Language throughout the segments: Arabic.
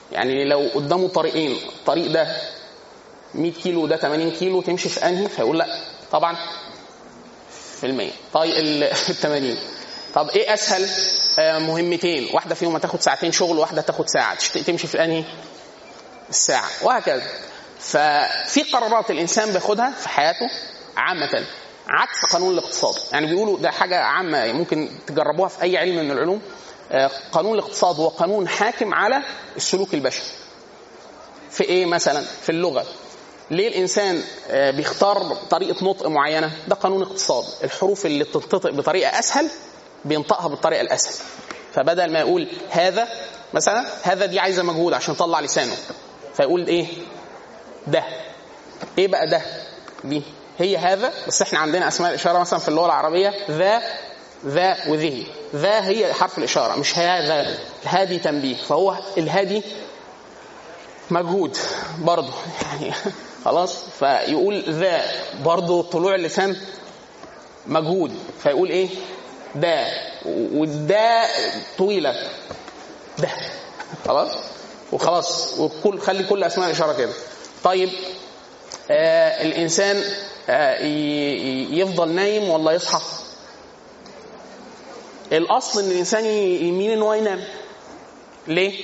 يعني لو قدامه طريقين، الطريق ده 100 كيلو وده 80 كيلو، تمشي في انهي؟ فيقول لا طبعا في المية. طيب ال 80. طب ايه اسهل؟ مهمتين، واحده فيهم هتاخد ساعتين شغل وواحده هتاخد ساعه، تمشي في انهي؟ الساعه، وهكذا. ففي قرارات الانسان بياخدها في حياته عامه عكس قانون الاقتصاد. يعني بيقولوا ده حاجه عامه ممكن تجربوها في اي علم من العلوم. قانون الاقتصاد هو قانون حاكم على السلوك البشري. في ايه مثلا؟ في اللغه. ليه الانسان بيختار طريقه نطق معينه؟ ده قانون اقتصاد. الحروف اللي بتنطق بطريقه اسهل بينطقها بالطريقه الاسهل. فبدل ما يقول هذا مثلا، هذا دي عايزه مجهود عشان يطلع لسانه، فيقول ايه؟ ده. ايه بقى ده؟ دي هي هذا، بس احنا عندنا اسماء الاشاره مثلا في اللغه العربيه ذا، ذا وذه. ذا هي حرف الاشاره، مش هذا. هادي تنبيه، فهو الهادي مجهود برضه يعني خلاص. فيقول ذا برضه طلوع اللسان مجهود، فيقول ايه؟ ده. والدا طويله، ده. خلاص وخلاص. وكل خلي كل اسماء الاشاره كده. طيب الانسان يفضل نايم ولا يصحى؟ الاصل ان الانسان يميل ان هو ينام. ليه؟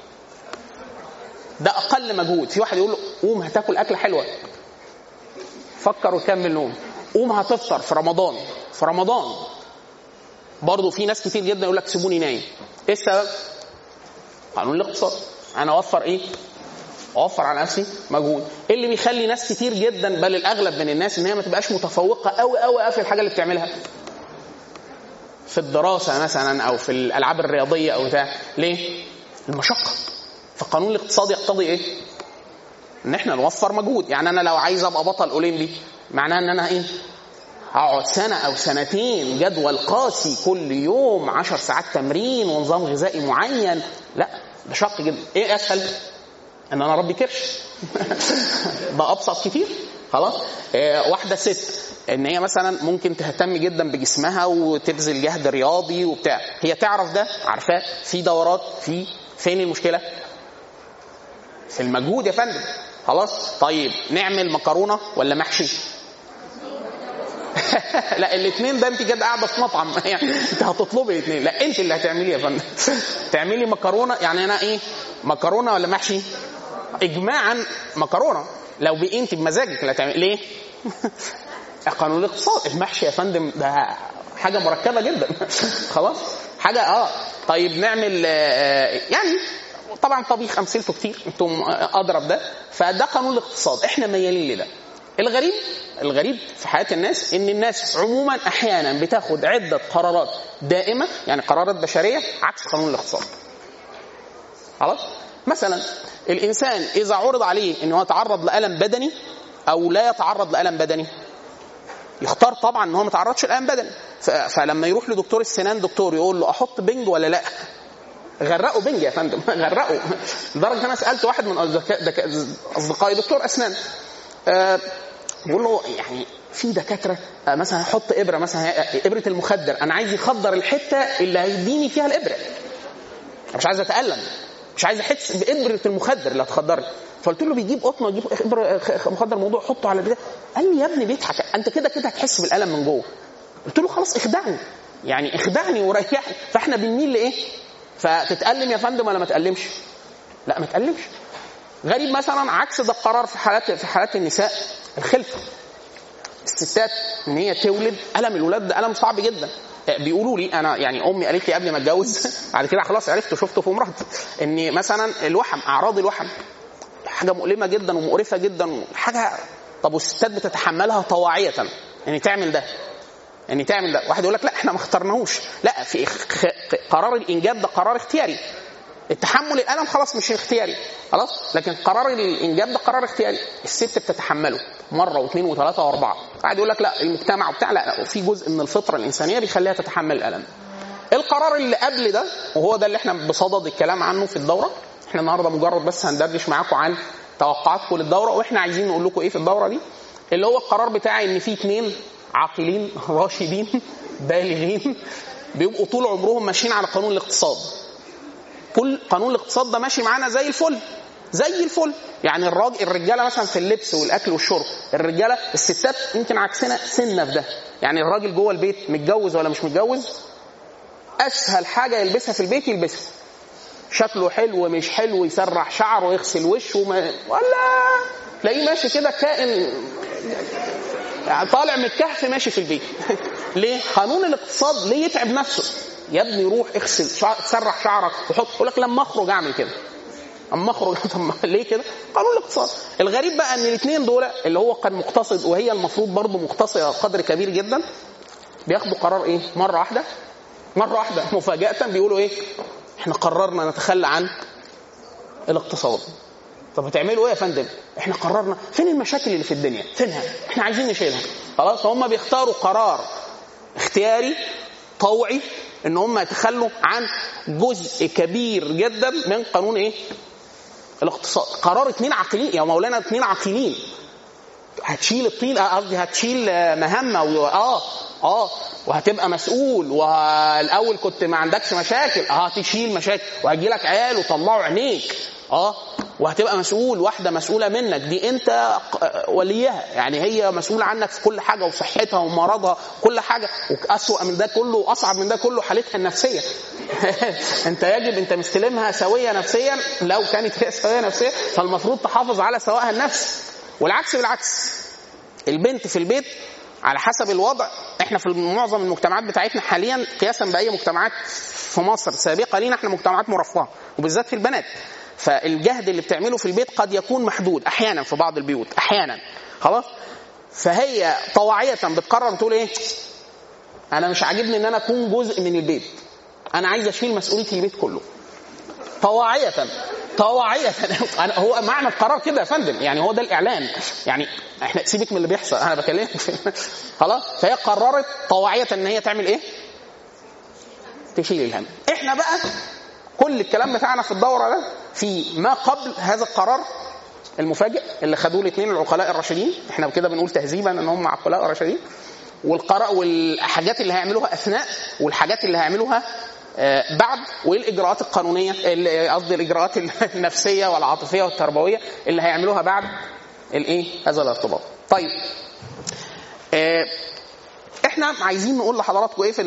ده اقل مجهود. في واحد يقول له قوم هتاكل اكله حلوه، فكر وكمل نوم. قوم هتفطر في رمضان. في رمضان برضو في ناس كتير جدا يقول لك سيبوني نايم. ايه السبب؟ قانون الاقتصاد. انا اوفر ايه؟ اوفر على نفسي مجهود. ايه اللي بيخلي ناس كتير جدا بل الاغلب من الناس ان هي ما تبقاش متفوقه قوي قوي في الحاجه اللي بتعملها في الدراسه مثلا او في الالعاب الرياضيه او بتاع؟ ليه؟ المشقه. فقانون الاقتصاد يقتضي ايه؟ ان احنا نوفر مجهود. يعني انا لو عايز ابقى بطل اولمبي، معناه ان انا ايه؟ هقعد سنه او سنتين جدول قاسي كل يوم 10 ساعات تمرين ونظام غذائي معين. لا، ده شق جدا. ايه اسهل؟ ان انا اربي كرش ده ابسط كتير. خلاص. واحده ست ان هي مثلا ممكن تهتم جدا بجسمها وتبذل جهد رياضي وبتاع، هي تعرف ده، عارفاه في دورات. فين المشكله؟ في المجهود يا فندم. خلاص. طيب نعمل مكرونه ولا محشي؟ لا الاثنين ده انت جد قاعده في مطعم يعني انت هتطلبي الاثنين. لا انت اللي هتعمليه يا فندم. تعملي مكرونه. يعني انا ايه؟ مكرونه ولا محشي؟ اجماعا مكرونه. لو انت بمزاجك لا تعمل. ليه؟ قانون الاقتصاد. المحشي يا فندم ده حاجه مركبه جدا خلاص. حاجه طيب نعمل يعني طبعا طبيخ امثلته كتير، انتم اضرب ده. فده قانون الاقتصاد، احنا ميالين لده. الغريب في حياة الناس ان الناس عموما احيانا بتاخد عدة قرارات دائمة، يعني قرارات بشرية عكس قانون الاقتصاد. خلاص. مثلا الانسان اذا عرض عليه انه يتعرض لألم بدني او لا يتعرض لألم بدني، يختار طبعا انه ما يتعرضش لألم بدني. فلما يروح لدكتور السنان، دكتور يقول له احط بنج ولا لا؟ غرقوا بنج يا فندم غرقوا. لدرجة انا سألت واحد من اصدقائي دكتور اسنان، بقول له يعني في دكاتره مثلا يحط ابره، مثلا ابره المخدر، انا عايز يخدر الحته اللي هيديني فيها الابره، مش عايز اتالم، مش عايز احس بابره المخدر اللي هتخدرني. فقلت له بيجيب قطنه، يجيب ابره مخدر، موضوع حطه على البتاع. قال لي يا ابني بيضحك، انت كده هتحس بالالم من جوه. قلت له خلاص اخدعني، يعني اخدعني وريحني. فاحنا بنميل لايه؟ فتتالم يا فندم ولا ما تالمش؟ لا ما تالمش. غريب مثلا عكس ده القرار في حالات النساء، الخلفه. الستات ان هي تولد، الم الولاد ده الم صعب جدا. بيقولوا لي انا، يعني امي قالت لي قبل ما اتجوز بعد كده خلاص عرفت وشفته في مراتي، ان مثلا الوحم، اعراض الوحم حاجه مؤلمه جدا ومقرفه جدا، حاجه. طب والستات بتتحملها طواعيه، يعني تعمل ده. واحد يقول لك لا احنا ما اخترناهوش. لا، في قرار الانجاب ده قرار اختياري. التحمل الالم خلاص مش اختياري خلاص، لكن قرار الانجاب ده قرار اختياري. الست بتتحمله مره واثنين وثلاثه واربعه. قاعد يقول لك لا المجتمع وبتاع، لا في جزء من الفطره الانسانيه بيخليها تتحمل الالم. القرار اللي قبل ده، وهو ده اللي احنا بصدد الكلام عنه في الدوره، احنا النهارده مجرد بس هندردش معاكم عن توقعاتكم للدوره، واحنا عايزين نقول لكم ايه في الدوره دي، اللي هو القرار بتاعي ان في 2 عاقلين راشدين بالغين بيبقوا طول عمرهم ماشيين على قانون الاقتصاد. كل قانون الاقتصاد ده ماشي معانا زي الفل زي الفل. يعني الرجاله مثلا في اللبس والاكل والشرب، الرجاله الستات يمكن عكسنا سنه في ده. يعني الراجل جوه البيت متجوز ولا مش متجوز، اسهل حاجه يلبسها في البيت يلبسها، شكله حلو مش حلو، يسرح شعره ويغسل وشه ولا تلاقيه ماشي كده كائن يعني طالع من الكهف ماشي في البيت. ليه؟ قانون الاقتصاد ليه يتعب نفسه؟ يا ابني روح اغسل سرح شعرك وحط. يقول لك لما اخرج اعمل كده، اما اخرج. ليه كده؟ قانون الاقتصاد. الغريب بقى ان الاثنين دول اللي هو كان مقتصد وهي المفروض برضه مقتصده قدر كبير جدا، بياخدوا قرار ايه مره واحده مفاجاه، بيقولوا ايه؟ احنا قررنا نتخلى عن الاقتصاد. طب بتعملوا ايه يا فندم؟ احنا قررنا. فين المشاكل اللي في الدنيا؟ فينها؟ احنا عايزين نشيلها. خلاص هم بيختاروا قرار اختياري طوعي ان هم يتخلوا عن جزء كبير جدا من قانون ايه الاقتصاد. قرار اتنين عاقلين يا مولانا، اتنين عاقلين. هتشيل الطين، قصدي هتشيل مهمه وهتبقى مسؤول، والاول كنت ما عندكش مشاكل، هتشيل مشاكل وهيجي لك عيال وطلعوا عينيك، وهتبقى مسؤول. واحده مسؤوله منك دي انت وليها، يعني هي مسؤوله عنك في كل حاجه وصحتها ومرضها كل حاجه. واسوأ من ده كله واصعب من ده كله حالتها النفسيه. انت مستلمها سويه نفسيا. لو كانت هي سويه نفسيا فالمفروض تحافظ على سواءها النفس. والعكس بالعكس، البنت في البيت على حسب الوضع. احنا في معظم المجتمعات بتاعتنا حاليا قياسا باي مجتمعات في مصر سابقه لينا، احنا مجتمعات مرفهه وبالذات في البنات. فالجهد اللي بتعمله في البيت قد يكون محدود احيانا في بعض البيوت احيانا. خلاص، فهي طواعيه بتقرر تقول ايه؟ انا مش عاجبني ان انا اكون جزء من البيت، انا عايز اشيل مسؤوليه البيت كله. طواعيه هو معنى القرار كده يا فندم، يعني هو ده الاعلان. يعني احنا سيبك من اللي بيحصل، انا بكلمك. خلاص، فهي قررت طواعيه ان هي تعمل ايه؟ تشيل الهم. احنا بقى كل الكلام بتاعنا في الدوره ده في ما قبل هذا القرار المفاجئ اللي خدوه الاثنين العقلاء الراشدين. احنا كده بنقول تهذيبا ان هم عقلاء راشدين. والقرار والحاجات اللي هيعملوها اثناء، والحاجات اللي هيعملوها بعد، والاجراءات القانونيه، قصدي الاجراءات النفسيه والعاطفيه والتربويه اللي هيعملوها بعد الايه هذا الارتباط. طيب احنا عايزين نقول لحضراتكم ايه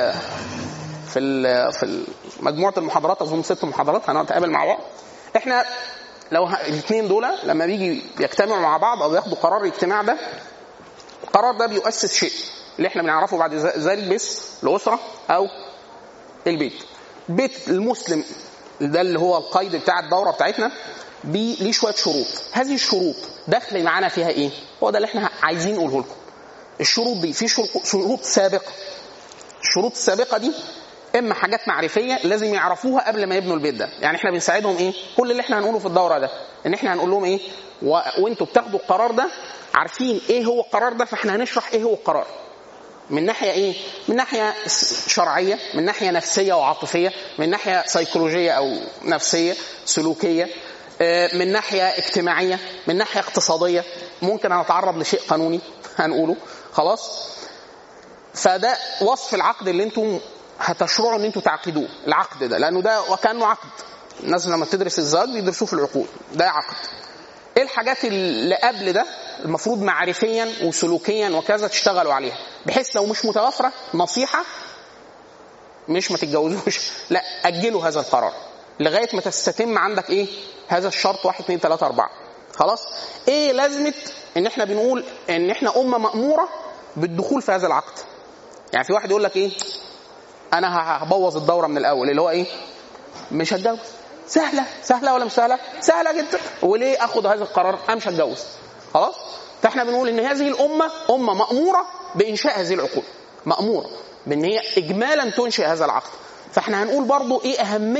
في مجموعه المحاضرات، اظن 6 محاضرات هنتقابل مع بعض. احنا لو الاثنين دول لما بيجي يجتمعوا مع بعض او ياخدوا قرار الاجتماع ده، القرار ده بيؤسس شيء اللي احنا بنعرفه بعد ذلك بس الاسره او البيت. بيت المسلم ده اللي هو القيد بتاع الدوره بتاعتنا ليه شويه شروط. هذه الشروط داخل معانا فيها ايه؟ هو ده اللي احنا عايزين نقوله لكم. الشروط دي في شروط سابقه. الشروط السابقه دي اما حاجات معرفيه لازم يعرفوها قبل ما يبنوا البيت ده. يعني احنا بنساعدهم ايه؟ كل اللي احنا هنقوله في الدوره ده ان احنا هنقول لهم ايه وانتوا بتاخدوا القرار ده عارفين ايه هو القرار ده. فاحنا هنشرح ايه هو القرار من ناحيه ايه؟ من ناحيه شرعيه، من ناحيه نفسيه وعاطفيه، من ناحيه سيكولوجيه او نفسيه سلوكيه، من ناحيه اجتماعيه، من ناحيه اقتصاديه، ممكن هنتعرض لشيء قانوني هنقوله. خلاص، فده وصف العقد اللي انتم هتشرعوا ان انتم تعقدوه. العقد ده لانه ده وكانه عقد. الناس لما تدرس الزواج بيدرسوه في العقود، ده عقد. ايه الحاجات اللي قبل ده المفروض معرفيا وسلوكيا وكذا تشتغلوا عليها، بحيث لو مش متوفره نصيحه مش ما تتجوزوش، لا اجلوا هذا القرار لغايه ما تستتم عندك ايه هذا الشرط 1 2 3 4. خلاص، ايه لازمه ان احنا بنقول ان احنا امه مأموره بالدخول في هذا العقد؟ يعني في واحد يقول لك ايه؟ انا هبوظ الدوره من الاول، اللي هو ايه؟ مش هتجوز. سهله ولا مش سهله؟ سهله جدا. وليه اخد هذا القرار؟ انا مش هتجوز. خلاص، فاحنا بنقول ان هذه الامه امه مأموره بانشاء هذه العقود، مأموره بان هي اجمالا تنشئ هذا العقد. فاحنا هنقول برضو ايه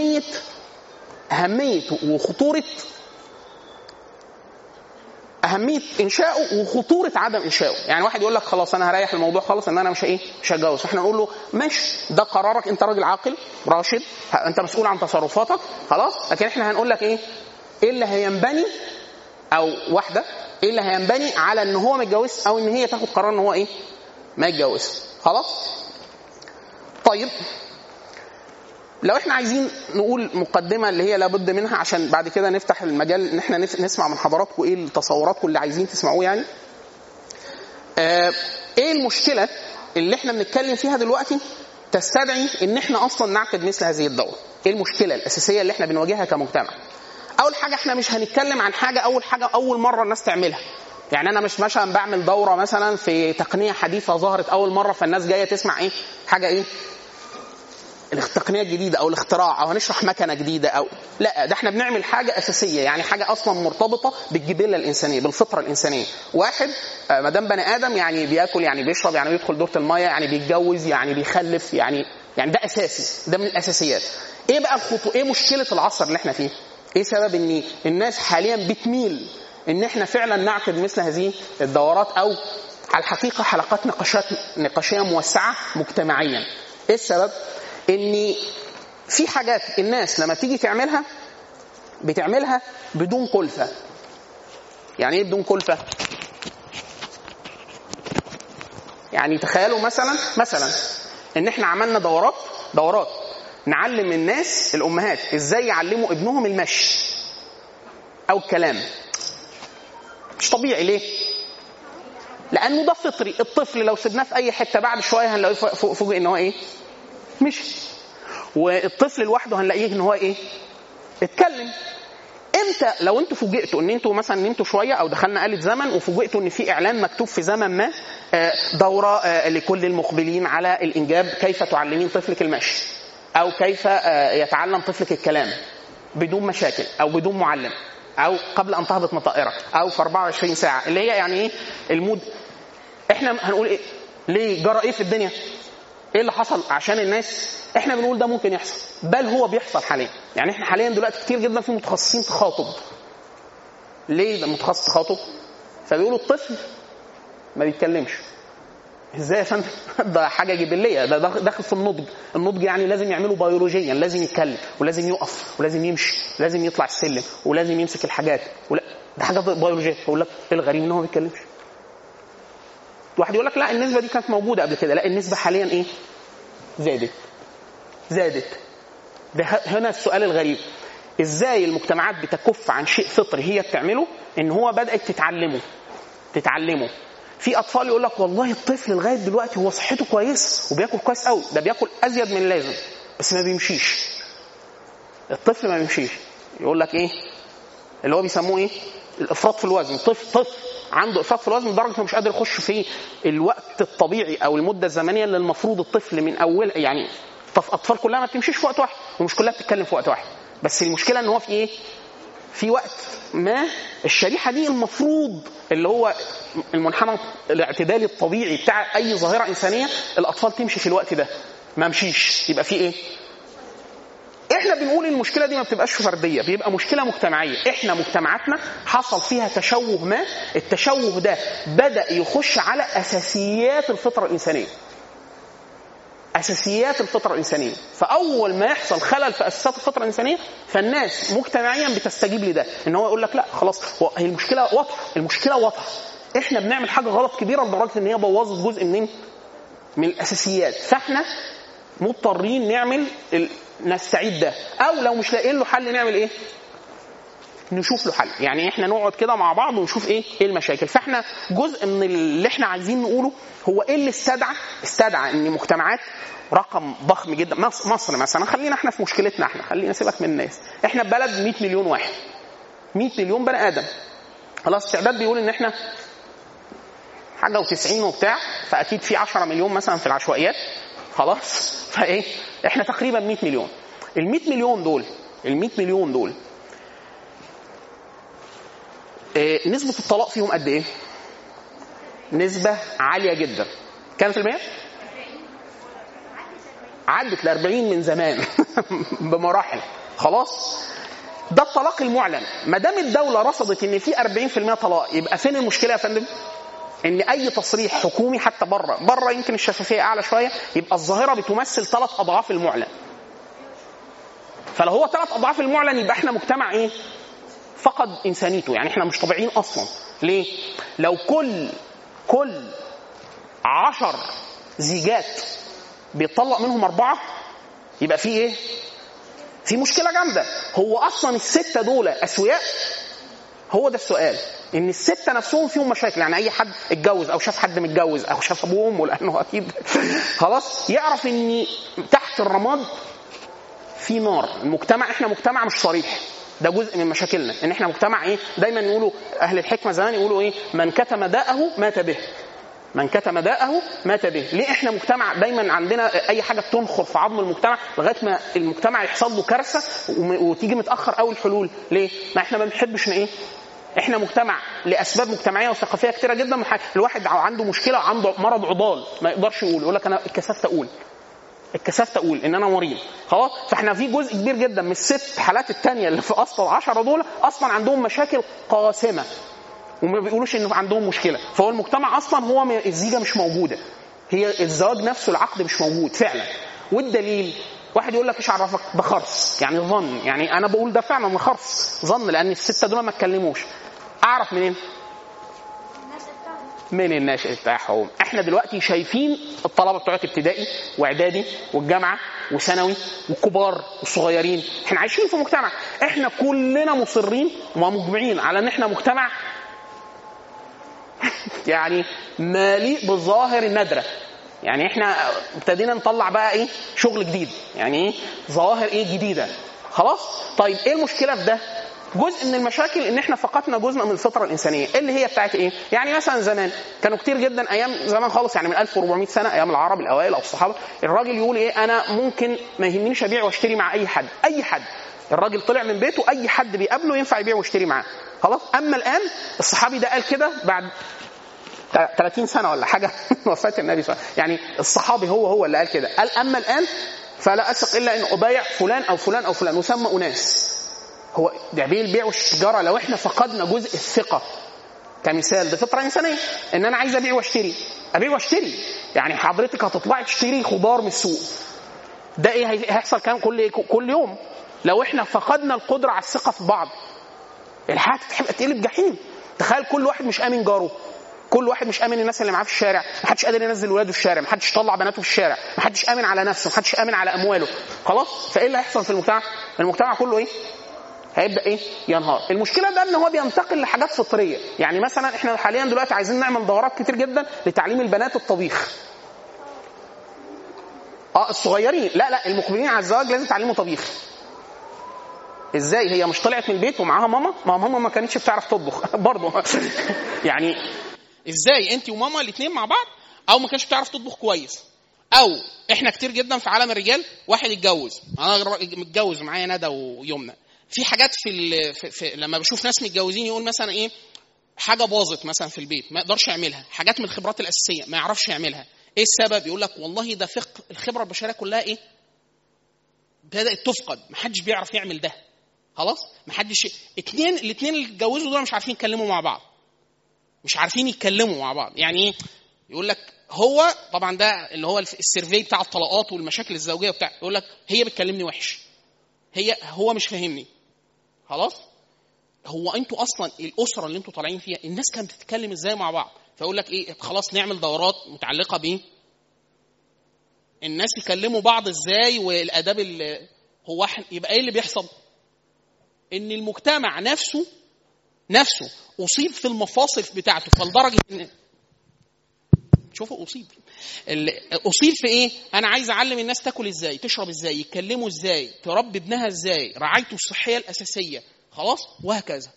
اهميه وخطوره اهميه انشائه وخطوره عدم انشائه. يعني واحد يقول لك خلاص انا هريح الموضوع خالص ان انا مش هتجوز. احنا نقول له ماشي، ده قرارك، انت راجل عاقل راشد، انت مسؤول عن تصرفاتك. خلاص، لكن احنا هنقول لك ايه اللي هينبني، او واحده ايه اللي هينبني على ان هو ما يتجوزش او ان هي تاخد قرار ان هو ما يتجوزش. خلاص، طيب لو احنا عايزين نقول مقدمه اللي هي لابد منها عشان بعد كده نفتح المجال ان احنا نسمع من حضراتكم ايه التصوراتكم اللي عايزين تسمعوه يعني. ايه المشكله اللي احنا بنتكلم فيها دلوقتي تستدعي ان احنا اصلا نعقد مثل هذه الدوره؟ ايه المشكله الاساسيه اللي احنا بنواجهها كمجتمع؟ اول حاجه احنا مش هنتكلم عن حاجه اول مره الناس تعملها. يعني انا مش مثلا بعمل دوره مثلا في تقنيه حديثه ظهرت اول مره فالناس جايه تسمع ايه حاجه ايه التقنيه الجديده او الاختراع او هنشرح مكنه جديده او لا، ده احنا بنعمل حاجه اساسيه، يعني حاجه اصلا مرتبطه بالجبله الانسانيه بالفطره الانسانيه. واحد ما دام بني ادم يعني بياكل يعني بيشرب يعني بيدخل دوره الميه يعني بيتجوز يعني بيخلف يعني ده اساسي، ده من الاساسيات. ايه بقى الخطوه؟ ايه مشكله العصر اللي احنا فيه؟ ايه سبب ان الناس حاليا بتميل ان احنا فعلا نعقد مثل هذه الدورات او على الحقيقه حلقات نقاشيه موسعه مجتمعيا؟ ايه السبب؟ ان في حاجات الناس لما تيجي تعملها بتعملها بدون كلفه. يعني ايه بدون كلفه؟ يعني تخيلوا مثلا ان احنا عملنا دورات نعلم الناس الامهات ازاي يعلموا ابنهم المشي او الكلام. مش طبيعي. ليه؟ لانه ده فطري. الطفل لو سبناه في اي حته بعد شويه هنلاقيه فوجئ ان هو ايه مشي، والطفل لوحده هنلاقيه ان هو ايه اتكلم. امتى لو انتوا فوجئتوا ان انتوا مثلا نمتوا شويه او دخلنا آلة زمن وفوجئتوا ان في اعلان مكتوب في زمن ما دوره لكل المقبلين على الانجاب كيف تعلمين طفلك المشي او كيف يتعلم طفلك الكلام بدون مشاكل او بدون معلم او قبل ان تهبط مطائره او في 24 ساعه اللي هي يعني ايه المود، احنا هنقول ايه؟ ليه؟ جرى ايه في الدنيا؟ ايه اللي حصل؟ عشان الناس احنا بنقول ده ممكن يحصل، بل هو بيحصل حاليا. يعني احنا حاليا دلوقتي كتير جدا في متخصصين تخاطب. ليه ده متخصص تخاطب؟ فبيقولوا الطفل ما بيتكلمش. ازاي يا فندم؟ ده حاجه جبليه، ده داخل في النضج يعني لازم يعمله بيولوجيا، لازم يتكلم ولازم يقف ولازم يمشي ولازم يطلع السلم ولازم يمسك الحاجات ده حاجه بيولوجيه. اقول لك ايه الغريب ان هو ما بيتكلمش؟ واحد يقول لك لا النسبه دي كانت موجوده قبل كده. لا، النسبه حاليا ايه؟ زادت. ده هنا السؤال الغريب، ازاي المجتمعات بتكف عن شيء فطري هي بتعمله ان هو بدأت تتعلمه. في اطفال يقول لك والله الطفل لغايه دلوقتي هو صحته كويس وبياكل كويس قوي، ده بياكل ازيد من اللازم بس ما بيمشيش. الطفل ما بيمشيش. يقول لك ايه اللي هو بيسموه ايه الافراط في الوزن. طفل عنده افراط في الوزن لدرجه انه مش قادر يخش في الوقت الطبيعي او المده الزمنيه اللي المفروض الطفل من اول يعني اطفال كلها ما بتمشيش في وقت واحد ومش كلها بتتكلم في وقت واحد، بس المشكله ان هو في ايه في وقت ما الشريحه دي المفروض اللي هو المنحنى الاعتدالي الطبيعي بتاع اي ظاهره انسانيه الاطفال تمشي في الوقت ده ما مشيش، يبقى في ايه؟ احنا بنقول المشكله دي ما بتبقاش فرديه، بيبقى مشكله مجتمعيه. احنا مجتمعاتنا حصل فيها تشوه ما، التشوه ده بدا يخش على اساسيات الفطره الانسانيه. اساسيات الفطره الانسانيه، فاول ما يحصل خلل في اساسات الفطره الانسانيه فالناس مجتمعيا بتستجيب لده، ان هو يقول لك لا خلاص هي المشكله واضحه، احنا بنعمل حاجه غلط كبيره لدرجه ان هي بوظت جزء من الاساسيات، فاحنا مضطرين نستعيد ده، او لو مش لاقيين له حل نعمل ايه؟ نشوف له حل. يعني احنا نقعد كده مع بعض ونشوف ايه المشاكل. فاحنا جزء من اللي احنا عايزين نقوله هو ايه اللي استدعى ان مجتمعات رقم ضخم جدا، مصر مثلا، خلينا احنا في مشكلتنا، خلينا سيبك من الناس، احنا بلد 100 مليون واحد، 100 مليون بني ادم، خلاص استعداد بيقول ان احنا حاجه و90 وبتاع، فاكيد في 10 مليون مثلا في العشوائيات، خلاص فايه احنا تقريبا 100 مليون. ال 100 مليون دول نسبة الطلاق فيهم قد ايه؟ نسبة عالية جدا. كام في المية؟ عدت ل40 من زمان بمراحل. خلاص ده الطلاق المعلن. ما دام الدولة رصدت ان في 40% طلاق، يبقى فين المشكلة يا فندم؟ ان اي تصريح حكومي حتى بره يمكن الشفافية اعلى شوية، يبقى الظاهرة بتمثل 3 أضعاف المعلن. فلو هو 3 أضعاف المعلن يبقى احنا مجتمع ايه؟ فقد إنسانيته، يعني احنا مش طبيعيين أصلا. ليه؟ لو كل 10 زيجات بيطلق منهم 4 يبقى فيه ايه؟ في مشكله جامده. هو اصلا السته دول اسوياء؟ هو ده السؤال. ان السته نفسهم فيهم مشاكل. يعني اي حد اتجوز او شاف حد متجوز او شاف ابوه وامه، لانه اكيد خلاص يعرف ان تحت الرماد في نار. المجتمع، احنا مجتمع مش صريح، ده جزء من مشاكلنا. ان احنا مجتمع ايه، دايما يقولوا اهل الحكمه زمان يقولوا ايه، من كتم داءه مات به. من كتم داءه مات به. ليه احنا مجتمع دايما عندنا اي حاجه تنخر في عظم المجتمع لغايه ما المجتمع يحصل له كارثه وتيجي متاخر قوي الحلول؟ ليه؟ ما احنا ما بنحبش ايه، احنا مجتمع لاسباب مجتمعيه وثقافيه كتيره جدا. الواحد عنده مشكله، عنده مرض عضال ما يقدرش يقول لك انا اتكسفت اقول ان انا مريض، خلاص. فاحنا في جزء كبير جدا من الست حالات التانية اللي في اصل 10 دول اصلا عندهم مشاكل قاسمه وما بيقولوش ان عندهم مشكله. فهو المجتمع اصلا هو الزيجه مش موجوده، هي الزواج نفسه العقد مش موجود فعلا. والدليل واحد يقول لك ايش عرفك؟ ده خرص، يعني ظن. يعني انا بقول ده فعلا خرص ظن، لان السته دول ما اتكلموش. اعرف منين؟ من الناشئ بتاعهم. احنا دلوقتي شايفين الطلبه بتوع ابتدائي واعدادي والجامعه وثانوي والكبار والصغيرين، احنا عايشين في مجتمع احنا كلنا مصرين ومجمعين على ان احنا مجتمع يعني مليء بالظاهر النادره. يعني احنا ابتدينا نطلع بقى ايه، شغل جديد، يعني ايه ظواهر ايه جديده، خلاص. طيب ايه المشكله في ده؟ جزء من المشاكل ان احنا فقدنا جزء من الفطره الانسانيه اللي هي بتاعت ايه. يعني مثلا زمان كانوا كتير جدا، ايام زمان خالص، يعني من 1400 سنه، ايام العرب الاوائل او الصحابه، الراجل يقول ايه، انا ممكن ما يهمنيش ابيع واشتري مع اي حد. اي حد، الراجل طلع من بيته اي حد بيقابله ينفع يبيع ويشتري معاه، خلاص. اما الان الصحابي ده قال كده بعد 30 سنه ولا حاجه وفاه النبي صلى الله عليه وسلم. يعني الصحابي هو اللي قال كده، قال اما الان فلا اثق الا ان ابايع فلان او فلان او فلان، وسمى اناس. هو ده البيع والتجاره. لو احنا فقدنا جزء الثقه كمثال، ده فطره انسانيه ان انا عايز ابيع واشتري. يعني حضرتك هتطلعي تشتري خضار من السوق، ده ايه هيحصل كام كل يوم؟ لو احنا فقدنا القدره على الثقه في بعض، الحياه تقلب جحيم. تخيل كل واحد مش امن جاره، كل واحد مش امن الناس اللي معاه في الشارع، محدش قادر ينزل ولاده في الشارع، محدش يطلع بناته في الشارع، محدش امن على نفسه، محدش امن على امواله، خلاص. فايه اللي هيحصل في المجتمع؟ المجتمع كله ايه، هيبدا ايه، ينهار. المشكله ده ان هو بينتقل لحاجات فطريه. يعني مثلا احنا حاليا دلوقتي عايزين نعمل دورات كتير جدا لتعليم البنات الطبيخ. الصغيرين، لا المقبلين على الزواج لازم تعلموا طبيخ. ازاي؟ هي مش طلعت من البيت ومعاها ماما؟ ماما ما كانتش بتعرف تطبخ برضه يعني ازاي انت وماما الاثنين مع بعض؟ او ما كانتش بتعرف تطبخ كويس. او احنا كتير جدا في عالم الرجال، واحد يتجوز، انا متجوز معايا ندى ويمنى، في حاجات في لما بشوف ناس متجوزين يقول مثلا ايه، حاجه باظت مثلا في البيت ما يقدرش يعملها، حاجات من الخبرات الاساسيه ما يعرفش يعملها. ايه السبب؟ يقول لك والله ده فقه الخبره البشريه كلها ايه، بدات تفقد، ما حدش بيعرف يعمل ده، خلاص. ما حدش. الاثنين اللي اتجوزوا دول مش عارفين يتكلموا مع بعض، مش عارفين يتكلموا مع بعض. يعني ايه؟ يقول لك هو طبعا ده اللي هو السيرفي بتاع الطلاقات والمشاكل الزوجيه وبتاع، يقول لك هي بتكلمني وحش، هو مش فاهمني، خلاص. هو انتوا اصلا الاسره اللي انتوا طالعين فيها الناس كانت بتتكلم ازاي مع بعض؟ فيقول لك ايه، خلاص نعمل دورات متعلقه بايه، الناس يكلموا بعض ازاي والاداب اللي هو يبقى ايه اللي بيحصل؟ ان المجتمع نفسه اصيب في المفاصل بتاعته، فلدرجه ان شوفوا اصيب في ايه، انا عايز اعلم الناس تاكل ازاي، تشرب ازاي، يتكلموا ازاي، تربي ابنها ازاي، رعايته الصحيه الاساسيه، خلاص، وهكذا.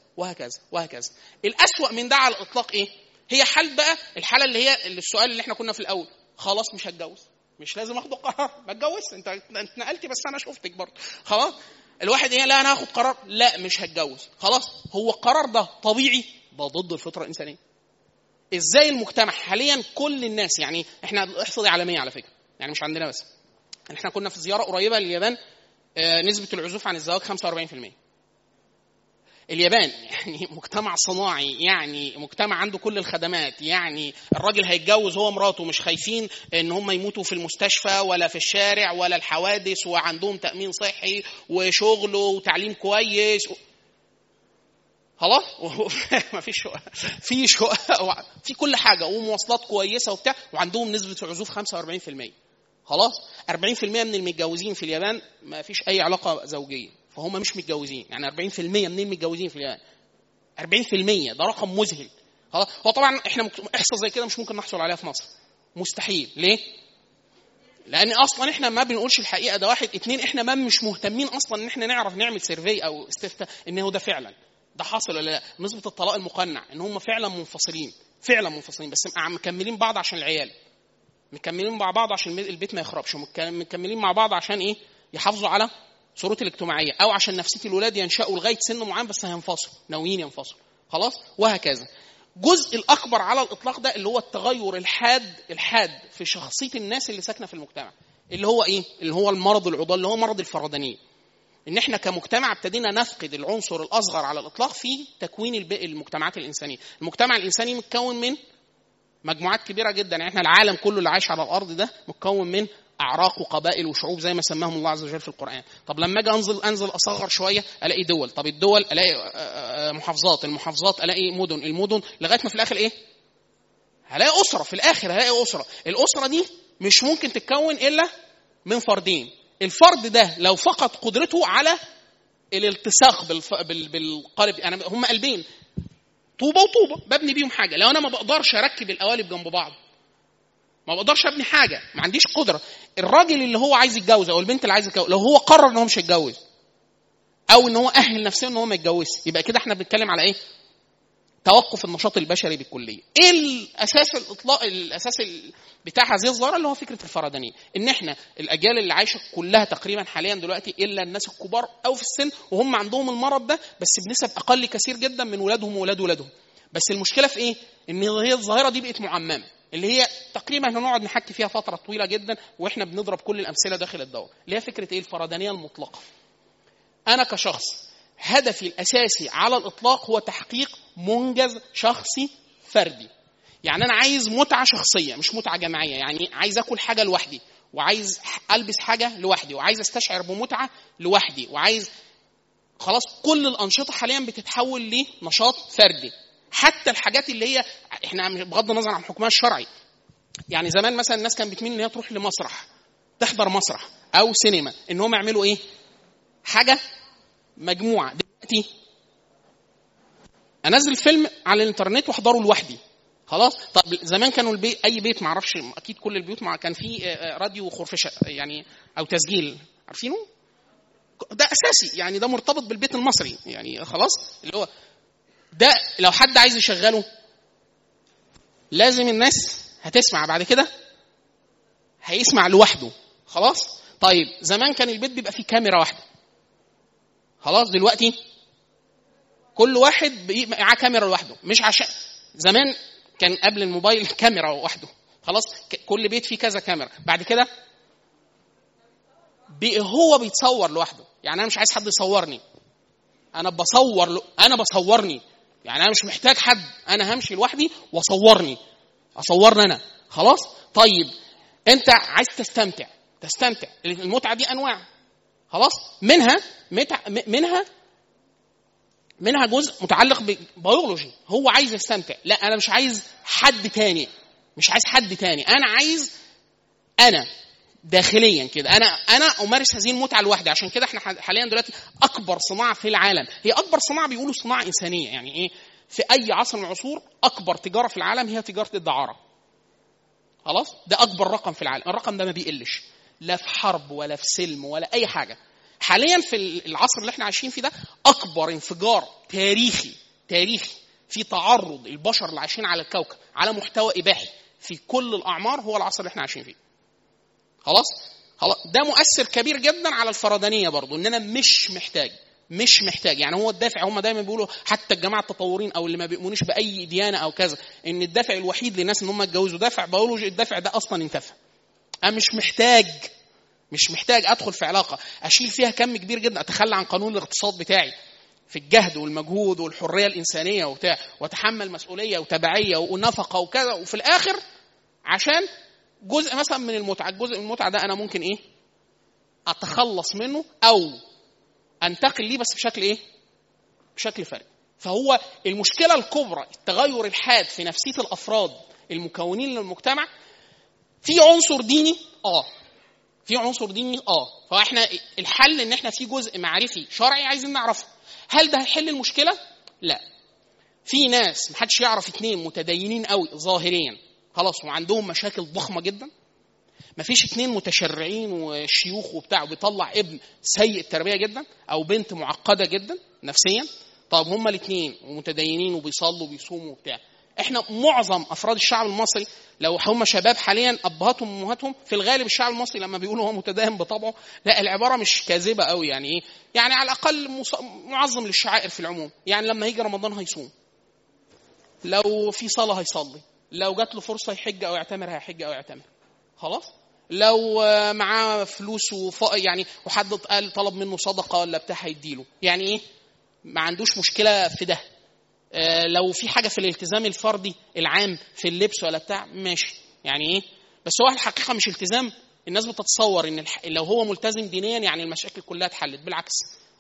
الاسوأ من ده على الاطلاق ايه؟ هي حل بقى الحاله اللي هي السؤال اللي احنا كنا في الاول، خلاص مش هتجوز، مش لازم اخد قرار، ما اتجوزت، انت نقلتي بس انا شفتك برضه، خلاص. الواحد ايه، لا انا هاخد قرار، لا مش هتجوز، خلاص. هو القرار ده طبيعي؟ ده ضد الفطره الانسانيه. ازاي المجتمع حاليا كل الناس، يعني احنا احصائيه عالميه على فكره، يعني مش عندنا بس، احنا كنا في زياره قريبه لليابان، نسبه العزوف عن الزواج 45%. اليابان يعني مجتمع صناعي، يعني مجتمع عنده كل الخدمات، يعني الراجل هيتجوز هو مراته مش خايفين ان هم يموتوا في المستشفى ولا في الشارع ولا الحوادث، وعندهم تأمين صحي وشغل وتعليم كويس خلاص ما فيش في كل حاجه ومواصلات كويسه وبتاع، وعندهم نسبه عزوف 45%، خلاص 40% من المتجوزين في اليابان ما فيش اي علاقه زوجيه، فهم مش متجوزين. يعني 40% من المتجوزين في اليابان، 40% ده رقم مذهل. خلاص هو طبعا احنا احصاء زي كده مش ممكن نحصل عليها في مصر، مستحيل. ليه؟ لان اصلا احنا ما بنقولش الحقيقه، ده واحد اتنين، احنا ما مش مهتمين اصلا ان احنا نعرف نعمل سيرفي او استفتاء ان هو ده فعلا ده حاصل ولا لا. نسبه الطلاق المقنع ان هم فعلا منفصلين، فعلا منفصلين، بس مكملين بعض عشان العيال، مكملين مع بعض عشان البيت ما يخربش، مكملين مع بعض عشان ايه؟ يحافظوا على صورته الاجتماعيه، او عشان نفسيه الولاد ينشأوا لغايه سن معين بس هينفصلوا، ناويين ينفصلوا خلاص، وهكذا. الجزء الاكبر على الاطلاق ده اللي هو التغير الحاد في شخصيه الناس اللي ساكنه في المجتمع، اللي هو ايه؟ اللي هو المرض العضال، اللي هو مرض الفردانيه. ان احنا كمجتمع ابتدينا نفقد العنصر الاصغر على الاطلاق في تكوين المجتمعات الانسانيه. المجتمع الانساني متكون من مجموعات كبيره جدا، يعني احنا العالم كله اللي عايش على الارض ده متكون من اعراق وقبائل وشعوب زي ما سماهم الله عز وجل في القران. طب لما اجي انزل اصغر شويه الاقي دول، طب الدول الاقي محافظات، المحافظات الاقي مدن، المدن لغايه ما في الاخر ايه؟ هلاقي اسره. في الاخر هلاقي اسره. الاسره دي مش ممكن تتكون الا من فردين. الفرد ده لو فقد قدرته على الالتصاق بالقالب، يعني هم قلبين طوبه وطوبه ببني بيهم حاجه، لو انا ما بقدرش اركب القوالب جنب بعض ما بقدرش ابني حاجه، ما عنديش قدره. الراجل اللي هو عايز يتجوز او البنت اللي عايزه تتجوز، لو هو قرر ان هو مش هيتجوز او ان هو اهل نفسه ان هو ما يتجوزش، يبقى كده احنا بنتكلم على ايه؟ توقف النشاط البشري بالكليه. ايه الاساس الاطلاق الاساس بتاع هذه الظاهره؟ اللي هو فكره الفردانيه، ان احنا الاجيال اللي عايشه كلها تقريبا حاليا دلوقتي الا الناس الكبار او في السن وهم عندهم المرض ده، بس بنسب اقل كثير جدا من ولادهم وولاد ولادهم. بس المشكله في ايه؟ ان هي الظاهره دي بقت معممه، اللي هي تقريبا هنقعد نحكي فيها فتره طويله جدا واحنا بنضرب كل الامثله داخل الدور، اللي هي فكره ايه؟ الفردانيه المطلقه. انا كشخص هدفي الاساسي على الاطلاق هو تحقيق منجز شخصي فردي. يعني انا عايز متعه شخصيه مش متعه جماعيه، يعني عايز اكل حاجه لوحدي، وعايز البس حاجه لوحدي، وعايز استشعر بمتعه لوحدي، وعايز خلاص كل الانشطه حاليا بتتحول لنشاط فردي. حتى الحاجات اللي هي احنا بغض النظر عن حكمها الشرعي، يعني زمان مثلا الناس كانت بتميل ان هي تروح لمسرح، تحضر مسرح او سينما، ان هم يعملوا ايه؟ حاجه مجموعه. دلوقتي انزل فيلم على الانترنت واحضره لوحدي خلاص. طب زمان كانوا اي بيت، ما اعرفش اكيد كل البيوت كان في راديو خرفشه يعني او تسجيل، عارفينه؟ ده اساسي، يعني ده مرتبط بالبيت المصري يعني خلاص، اللي هو ده لو حد عايز يشغله لازم الناس هتسمع، بعد كده هيسمع لوحده خلاص. طيب زمان كان البيت بيبقى فيه كاميرا واحده خلاص، دلوقتي كل واحد معاه كاميرا لوحده. مش عشان زمان كان قبل الموبايل كاميرا وحده خلاص، كل بيت فيه كذا كاميرا، بعد كده هو بيتصور لوحده. يعني انا مش عايز حد يصورني، انا بصورني، يعني انا مش محتاج حد، انا همشي لوحدي واصورني انا خلاص. طيب انت عايز تستمتع، المتعه دي انواع خلاص، منها جزء متعلق ببيولوجي، هو عايز يستمتع. لا انا مش عايز حد تاني، انا عايز انا داخليا كده انا امارس هذه المتعه لوحدي. عشان كده احنا حاليا دلوقتي اكبر صناعه في العالم هي اكبر صناعه، بيقولوا صناعه انسانيه. يعني ايه؟ في اي عصر من العصور اكبر تجاره في العالم هي تجاره الدعاره خلاص. ده اكبر رقم في العالم، الرقم ده ما بيقلش لا في حرب ولا في سلم ولا اي حاجه. حاليا في العصر اللي احنا عايشين فيه ده اكبر انفجار تاريخي في تعرض البشر اللي عايشين على الكوكب على محتوى اباحي في كل الاعمار هو العصر اللي احنا عايشين فيه خلاص. ده مؤثر كبير جدا على الفردانيه برضو، ان انا مش محتاج. يعني هو الدافع، هم دايما بيقولوا حتى الجماعه التطورين او اللي ما بيؤمنوش باي ديانه او كذا، ان الدافع الوحيد للناس ان هم يتجوزوا دافع بيولوجي. الدافع ده اصلا انتفى. انا مش محتاج ادخل في علاقه اشيل فيها كم كبير جدا، اتخلى عن قانون الاقتصاد بتاعي في الجهد والمجهود والحريه الانسانيه وبتاع، واتحمل مسؤوليه وتبعيه ونفقه وكذا، وفي الاخر عشان جزء مثلا من المتعه، الجزء من المتعه ده انا ممكن ايه؟ اتخلص منه او انتقل ليه، بس بشكل فردي. فهو المشكله الكبرى التغير الحاد في نفسيه الافراد المكونين للمجتمع. في عنصر ديني في عنصر ديني فاحنا الحل ان احنا في جزء معرفي شرعي عايزين نعرفه. هل ده هيحل المشكله؟ لا. في ناس محدش يعرف اتنين متدينين قوي ظاهريا خلاص وعندهم مشاكل ضخمه جدا، مفيش اتنين متشرعين وشيوخ وبتاع وبيطلع ابن سيء التربيه جدا او بنت معقده جدا نفسيا. طب هما الاثنين ومتدينين وبيصلوا وبيصوموا وبتاع. احنا معظم افراد الشعب المصري لو هم شباب حاليا ابهاتهم وامهاتهم في الغالب الشعب المصري لما بيقولوا هو متدين بطبعه، لا العباره مش كاذبه قوي. يعني ايه؟ يعني على الاقل معظم للشعائر في العموم. يعني لما يجي رمضان هيصوم، لو في صلاه هيصلي، لو جات له فرصه يحج او يعتمر هيحج او يعتمر. خلاص. لو معاه فلوس يعني وحد قال طلب منه صدقه ولا بتاع هيديله. يعني ايه؟ ما عندوش مشكله في ده. لو في حاجه في الالتزام الفردي العام في اللبس ولا بتاع ماشي. يعني ايه؟ بس هو الحقيقه مش التزام. الناس بتتصور ان لو هو ملتزم دينيا يعني المشاكل كلها اتحلت. بالعكس.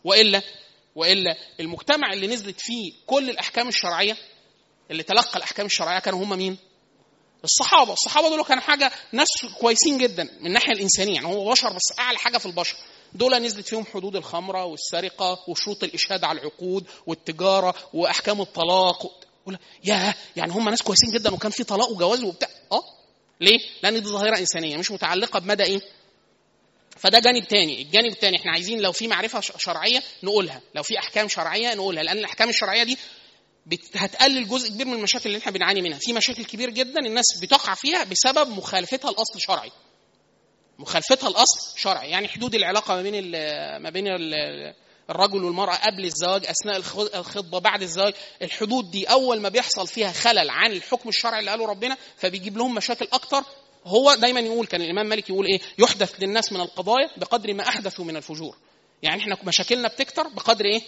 والا المجتمع اللي نزلت فيه كل الاحكام الشرعيه، اللي تلقى الاحكام الشرعيه كانوا هم مين؟ الصحابه دول كانوا حاجه ناس كويسين جدا من الناحيه الانسانيه. يعني هو بشر بس اعلى حاجه في البشر. دول نزلت فيهم حدود الخمره والسرقه وشروط الاشهاد على العقود والتجاره واحكام الطلاق يعني هم ناس كويسين جدا وكان في طلاق وجواز وبتاع. ليه؟ لان دي ظاهره انسانيه مش متعلقه بمدى ايه. فده جانب تاني. الجانب التاني احنا عايزين لو في معرفه شرعيه نقولها، لو في احكام شرعيه نقولها، لان الاحكام الشرعيه دي هتقلل جزء كبير من المشاكل اللي احنا بنعاني منها. في مشاكل كبير جدا الناس بتقع فيها بسبب مخالفتها الاصل شرعي. مخالفتها الاصل شرعي. يعني حدود العلاقه ما بين الرجل والمراه قبل الزواج، اثناء الخطبه، بعد الزواج. الحدود دي اول ما بيحصل فيها خلل عن الحكم الشرعي اللي قاله ربنا فبيجيب لهم مشاكل اكتر. هو دايما يقول، كان الامام مالك يقول ايه؟ يحدث للناس من القضايا بقدر ما احدثوا من الفجور. يعني احنا مشاكلنا بتكتر بقدر ايه؟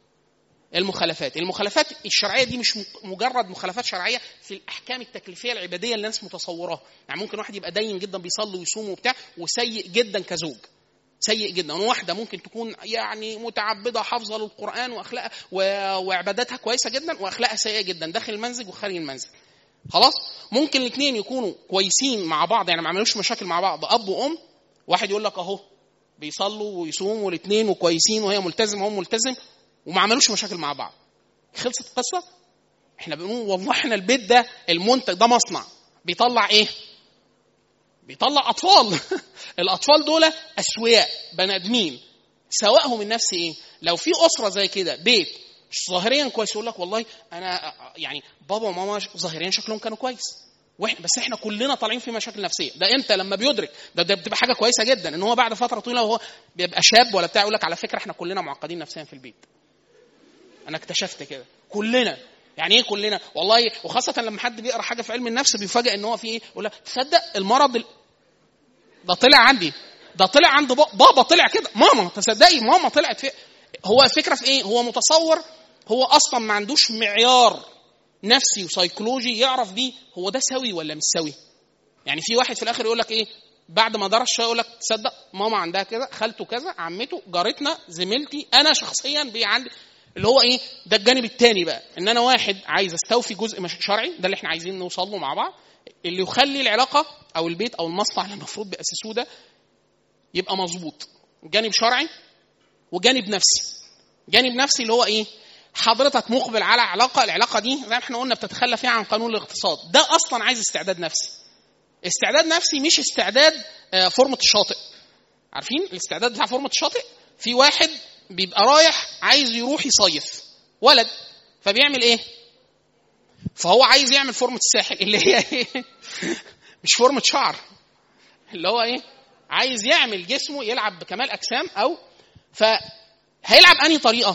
المخالفات الشرعيه دي مش مجرد مخالفات شرعيه في الاحكام التكليفيه العباديه اللي الناس متصوراها. يعني ممكن واحد يبقى دين جدا بيصلي ويصوم وبتاع وسيء جدا كزوج، سيء جدا. وواحده ممكن تكون يعني متعبده حافظه للقران واخلاقها وعباداتها كويسه جدا واخلاقها سيئه جدا داخل المنزل وخارج المنزل. خلاص. ممكن الاثنين يكونوا كويسين مع بعض، يعني ما عملوش مشاكل مع بعض، اب وام. واحد يقول لك اهو بيصلوا ويصوموا والاثنين وكويسين وهي ملتزمه وهو ملتزم وما عملوش مشاكل مع بعض. خلصت القصه. احنا بنقول والله احنا البيت ده المنتج ده مصنع بيطلع ايه؟ بيطلع اطفال. الاطفال دول اسوياء بني ادمين سواءهم النفسي ايه. لو في اسره زي كده بيت ظاهريا كويس يقول لك والله انا يعني بابا وماما ظاهريا شكلهم كانوا كويس بس احنا كلنا طالعين في مشاكل نفسيه. ده امتى؟ لما بيدرك ده بتبقى حاجه كويسه جدا ان هو بعد فتره طويله وهو بيبقى شاب ولا بتاع يقول لك على فكره احنا كلنا معقدين نفسيا في البيت. انا اكتشفت كده كلنا. يعني ايه كلنا؟ والله وخاصه لما حد بيقرا حاجه في علم النفس بيفاجئ ان هو في ايه. يقول لك تصدق المرض ده طلع عندي، ده طلع عند بابا، طلع كده ماما، تصدقي ماما طلعت في. هو الفكره في ايه؟ هو متصور هو اصلا ما عندوش معيار نفسي وسيكولوجي يعرف بيه هو ده سوي ولا مش سوي. يعني في واحد في الاخر يقول لك ايه بعد ما درس شويه يقول لك تصدق ماما عندها كذا، خالته كذا، عمته، جارتنا، زميلتي، انا شخصيا عندي اللي هو ايه. ده الجانب الثاني بقى، ان انا واحد عايز استوفي جزء شرعي، ده اللي احنا عايزين نوصل له مع بعض، اللي يخلي العلاقه او البيت او المصنع اللي المفروض بيأسسوه ده يبقى مظبوط. جانب شرعي وجانب نفسي. جانب نفسي اللي هو ايه؟ حضرتك مقبل على العلاقه دي زي ما احنا قلنا بتتخلى فيها عن قانون الاقتصاد. ده اصلا عايز استعداد نفسي. استعداد نفسي مش استعداد فورمه الشاطئ. عارفين الاستعداد بتاع فورمه الشاطئ؟ في واحد بيبقى رايح عايز يروح يصيف، ولد، فبيعمل ايه؟ فهو عايز يعمل فورمه الساحل اللي هي ايه؟ مش فورمه شعر، اللي هو ايه؟ عايز يعمل جسمه يلعب بكمال اجسام. او فهيلعب انهي طريقه؟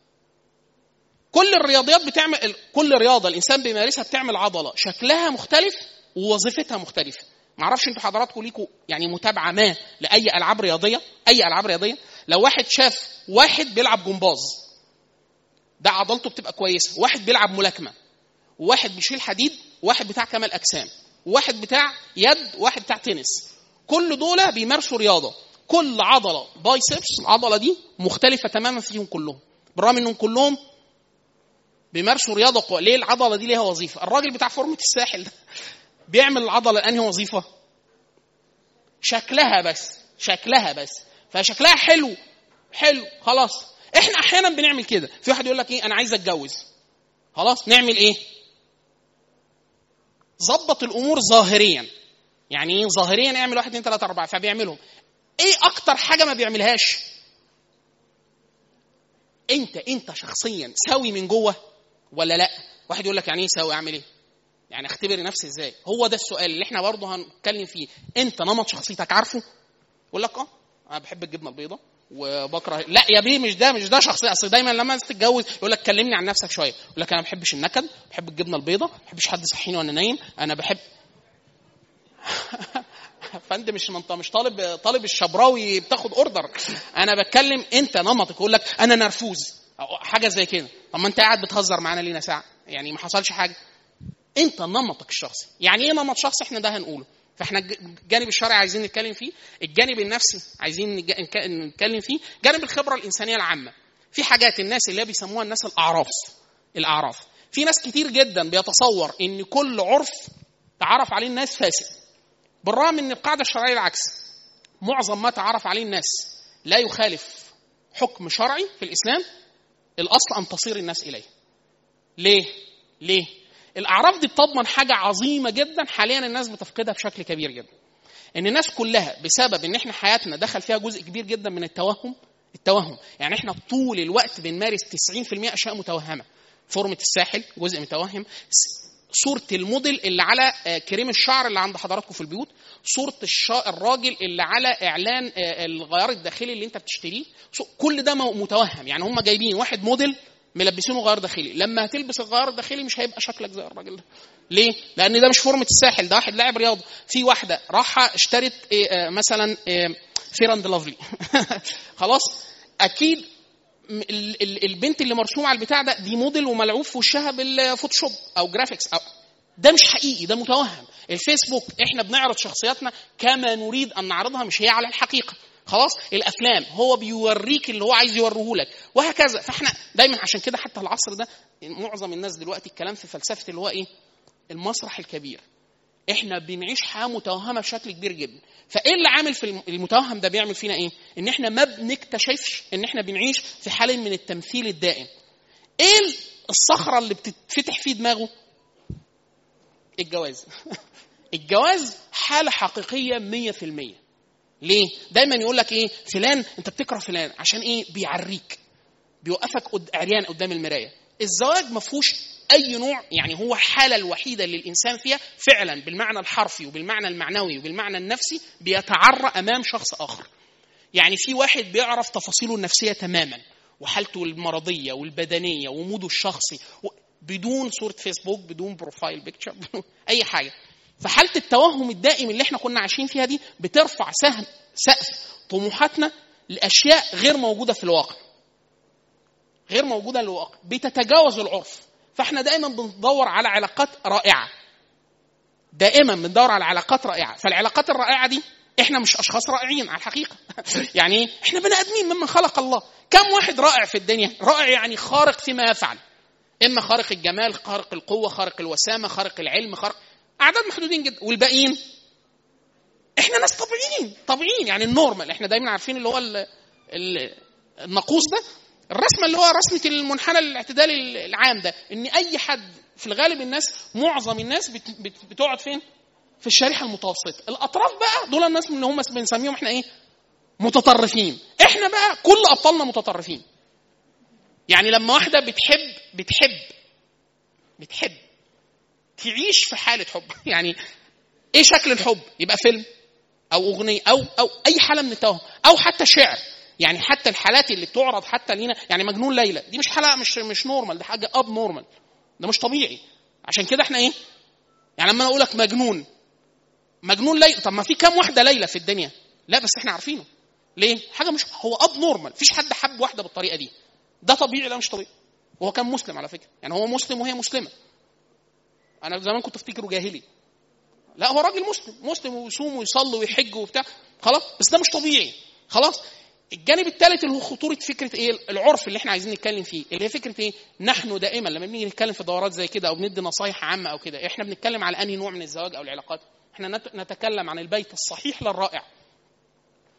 كل الرياضيات بتعمل، كل رياضه الانسان بيمارسها بتعمل عضله شكلها مختلف ووظيفتها مختلفه. معرفش انتوا حضراتكم ليكوا يعني متابعه ما لاي العاب رياضيه، اي العاب رياضيه. لو واحد شاف واحد بيلعب جمباز ده عضلته بتبقى كويسه، واحد بيلعب ملاكمه، وواحد بيشيل حديد، واحد بتاع كمال اجسام، واحد بتاع يد، واحد بتاع تنس، كل دول بيمارسوا رياضه. كل عضله بايسبس العضله دي مختلفه تماما فيهم كلهم، بالرغم انهم كلهم بيمارسوا رياضه قوة. ليه؟ العضله دي ليها وظيفه. الراجل بتاع فورمه الساحل ده بيعمل العضله انهي وظيفه؟ شكلها بس، شكلها بس، فشكلها حلو خلاص. احنا احيانا بنعمل كده. في واحد يقول لك ايه انا عايز اتجوز، خلاص نعمل ايه؟ ظبط الامور ظاهريا. يعني ايه ظاهريا؟ اعمل 1 2 3 4. فبيعملهم. ايه اكتر حاجه ما بيعملهاش؟ انت شخصيا سوي من جوه ولا لا؟ واحد يقول لك يعني ايه سوي؟ اعمل ايه؟ يعني اختبر نفسي ازاي؟ هو ده السؤال اللي احنا برضه هنتكلم فيه. انت نمط شخصيتك عارفه؟ يقول لك انا بحب الجبنه البيضاء وبكره. لا يا بيه، مش ده شخصيه. اصل دايما لما تتجوز يقول لك كلمني عن نفسك شويه. يقول لك انا ما بحبش النكد، بحب الجبنه البيضاء، ما بحبش حد يصحيني وانا نايم، انا بحب فانت مش طالب الشبراوي بتاخد اوردر. انا بتكلم انت نمطك. يقول لك انا نرفوز أو حاجه زي كده. طب ما انت قاعد بتهزر معانا لينا ساعه، يعني ما حصلش حاجه. انت نمطك الشخصي. يعني ايه نمط شخصي؟ احنا ده هنقوله. فاحنا الجانب الشرعي عايزين نتكلم فيه، الجانب النفسي عايزين نتكلم فيه، جانب الخبره الانسانيه العامه. في حاجات الناس اللي بيسموها الناس الاعراف. في ناس كتير جدا بيتصور ان كل عرف تعرف عليه الناس فاسد، بالرغم ان القاعده الشرعيه العكس. معظم ما تعرف عليه الناس لا يخالف حكم شرعي في الاسلام، الاصل ان تصير الناس اليه. ليه؟ الاعراف دي بتضمن حاجه عظيمه جدا حاليا الناس بتفقدها بشكل كبير جدا. ان الناس كلها بسبب ان احنا حياتنا دخل فيها جزء كبير جدا من التوهم. يعني احنا طول الوقت بنمارس 90% اشياء متوهمه. فورمه الساحل جزء متوهم، صورة الموديل اللي على كريم الشعر اللي عند حضراتكم في البيوت، صورة الراجل اللي على إعلان الغيار الداخلي اللي انت بتشتريه، كل ده متوهم. يعني هم جايبين واحد موديل ملبسينه غيار داخلي، لما هتلبس الغيار الداخلي مش هيبقى شكلك زي الراجل ده. ليه؟ لأن ده مش فورمة الساحل، ده واحد لاعب رياضة. في واحدة راحة اشترت مثلا فير اند لافلي خلاص أكيد البنت اللي مرسومه على البتاع ده دي موديل وملعوب في وشها بالفوتوشوب او جرافيكس أو ده مش حقيقي، ده متوهم. الفيسبوك احنا بنعرض شخصياتنا كما نريد ان نعرضها، مش هي على الحقيقه. خلاص الافلام هو بيوريك اللي هو عايز يوريه لك وهكذا. فاحنا دايما عشان كده حتى العصر ده معظم الناس دلوقتي الكلام في فلسفه اللي هو ايه المسرح الكبير. احنا بنعيش حياه متوهمه بشكل كبير جدا. فايه اللي عامل في المتوهم ده بيعمل فينا ايه؟ ان احنا ما بنكتشفش ان احنا بنعيش في حاله من التمثيل الدائم. ايه الصخره اللي بتتفتح في دماغه؟ الجواز الجواز حاله حقيقيه 100%. ليه؟ دايما يقول لك ايه فلان انت بتكره فلان عشان ايه؟ بيعريك، بيوقفك عريان قدام المرايه. الزواج ما فيهوش اي نوع، يعني هو الحاله الوحيده اللي الانسان فيها فعلا بالمعنى الحرفي وبالمعنى المعنوي وبالمعنى النفسي بيتعرى امام شخص اخر. يعني في واحد بيعرف تفاصيله النفسيه تماما وحالته المرضيه والبدنيه وموده الشخصي بدون صوره فيسبوك، بدون بروفايل بيكتشر، بدون اي حاجه. فحاله التوهم الدائم اللي احنا كنا عايشين فيها دي بترفع سقف طموحاتنا لاشياء غير موجوده في الواقع، غير موجوده للواقع، بتتجاوز العرف. فاحنا دائما بندور على علاقات رائعه، دائما بندور على علاقات رائعه. فالعلاقات الرائعه دي احنا مش اشخاص رائعين على الحقيقه يعني احنا بني ادمين ممن خلق الله. كم واحد رائع في الدنيا؟ رائع يعني خارق فيما يفعل، اما خارق الجمال، خارق القوه، خارق الوسامه، خارق العلم، خارق اعداد محدودين جدا. والباقيين احنا ناس طبيعيين يعني النورمال. احنا دايما عارفين اللي هو الناقوس ده، الرسمه اللي هو رسمه المنحنى الاعتدالي العام ده، ان اي حد في الغالب الناس معظم الناس بتقعد فين؟ في الشريحه المتوسطه. الاطراف بقى دول الناس اللي هم بنسميهم احنا ايه؟ متطرفين. احنا بقى كل ابطالنا متطرفين. يعني لما واحده بتحب تعيش في حاله حب، يعني ايه شكل الحب؟ يبقى فيلم او اغنيه او اي حاله من التوهم او حتى شعر. يعني حتى الحالات اللي بتعرض حتى لينا، يعني مجنون ليلى دي مش حاله مش نورمال، دي حاجه اب نورمال، ده مش طبيعي. عشان كده احنا ايه؟ يعني لما انا اقول لك مجنون ليلى، طب ما في كام واحده ليلى في الدنيا؟ لا بس احنا عارفينه. ليه؟ حاجه مش هو اب نورمال، مفيش حد حب واحده بالطريقه دي. ده طبيعي؟ لا مش طبيعي. وهو كان مسلم على فكره، يعني هو مسلم وهي مسلمه. انا زمان كنت افتكره جاهلي، لا هو راجل مسلم ويصوم ويصلي ويحج وبتاع، خلاص. بس ده مش طبيعي. خلاص. الجانب الثالث اللي هو خطوره فكره ايه؟ العرف اللي احنا عايزين نتكلم فيه، اللي هي فكره ايه؟ نحن دائما لما بنيجي نتكلم في دورات زي كده او بندي نصايح عامه او كده، احنا بنتكلم على انهي نوع من الزواج او العلاقات؟ احنا نتكلم عن البيت الصحيح للرائع.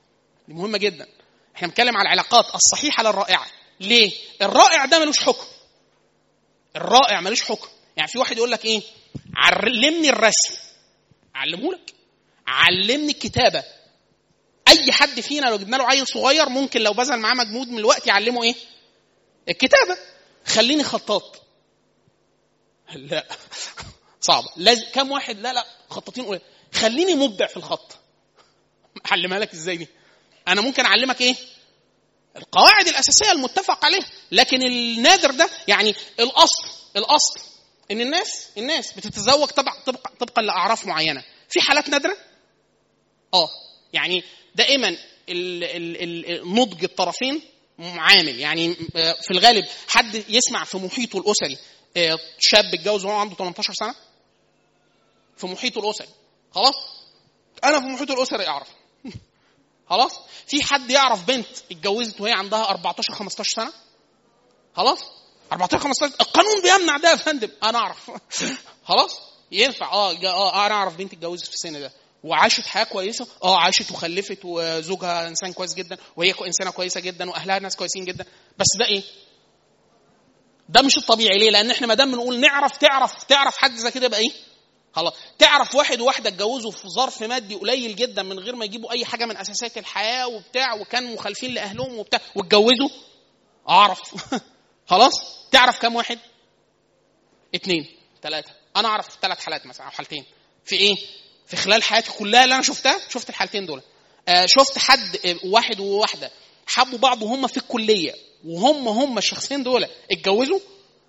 دي مهمه جدا. احنا بنتكلم على العلاقات الصحيحه للرائعه. ليه؟ الرائع ده ملوش حكم. الرائع ملوش حكم. يعني في واحد يقول لك ايه؟ علمني الرسم، اعلمه لك. علمني الكتابه. اي حد فينا لو جبنا له عيل صغير ممكن لو بذل معاه مجهود من الوقت يعلمه ايه؟ الكتابه. خليني خطاط. لا صعبه. لازم كم واحد لا خطاطين قليل. خليني مبدع في الخط. اعلمها لك ازاي دي؟ انا ممكن اعلمك ايه؟ القواعد الاساسيه المتفق عليها. لكن النادر ده يعني الاصل ان الناس بتتزوج طبقا لاعراف معينه. في حالات نادره يعني دائما النضج الطرفين عامل. يعني في الغالب حد يسمع في محيطه الاسري شاب اتجوز وهو عنده 18 سنه في محيطه الاسري. خلاص انا في محيطه الاسري اعرف. خلاص في حد يعرف بنت اتجوزت وهي عندها 14 15 سنه. خلاص 14 15 القانون بيمنع ده يا فندم. انا اعرف. خلاص ينفع انا اعرف بنت اتجوزت في السن ده وعاشت حياه كويسه. عاشت وخلفت وزوجها انسان كويس جدا وهي انسانه كويسه جدا واهلها ناس كويسين جدا. بس ده ايه؟ ده مش الطبيعي. ليه؟ لان احنا ما دام بنقول تعرف حد زي كده يبقى ايه؟ خلاص تعرف واحد وواحده اتجوزوا في ظرف مادي قليل جدا من غير ما يجيبوا اي حاجه من اساسيات الحياه وبتاع وكان مخالفين لاهلهم وبتاع واتجوزوا. اعرف. خلاص تعرف كم واحد؟ 2 3. انا اعرف 3 حالات مثلا او حالتين. في ايه؟ في خلال حياتي كلها اللي انا شفت الحالتين دول. شفت حد واحد وواحده حبوا بعض وهم في الكليه وهم الشخصين دول اتجوزوا.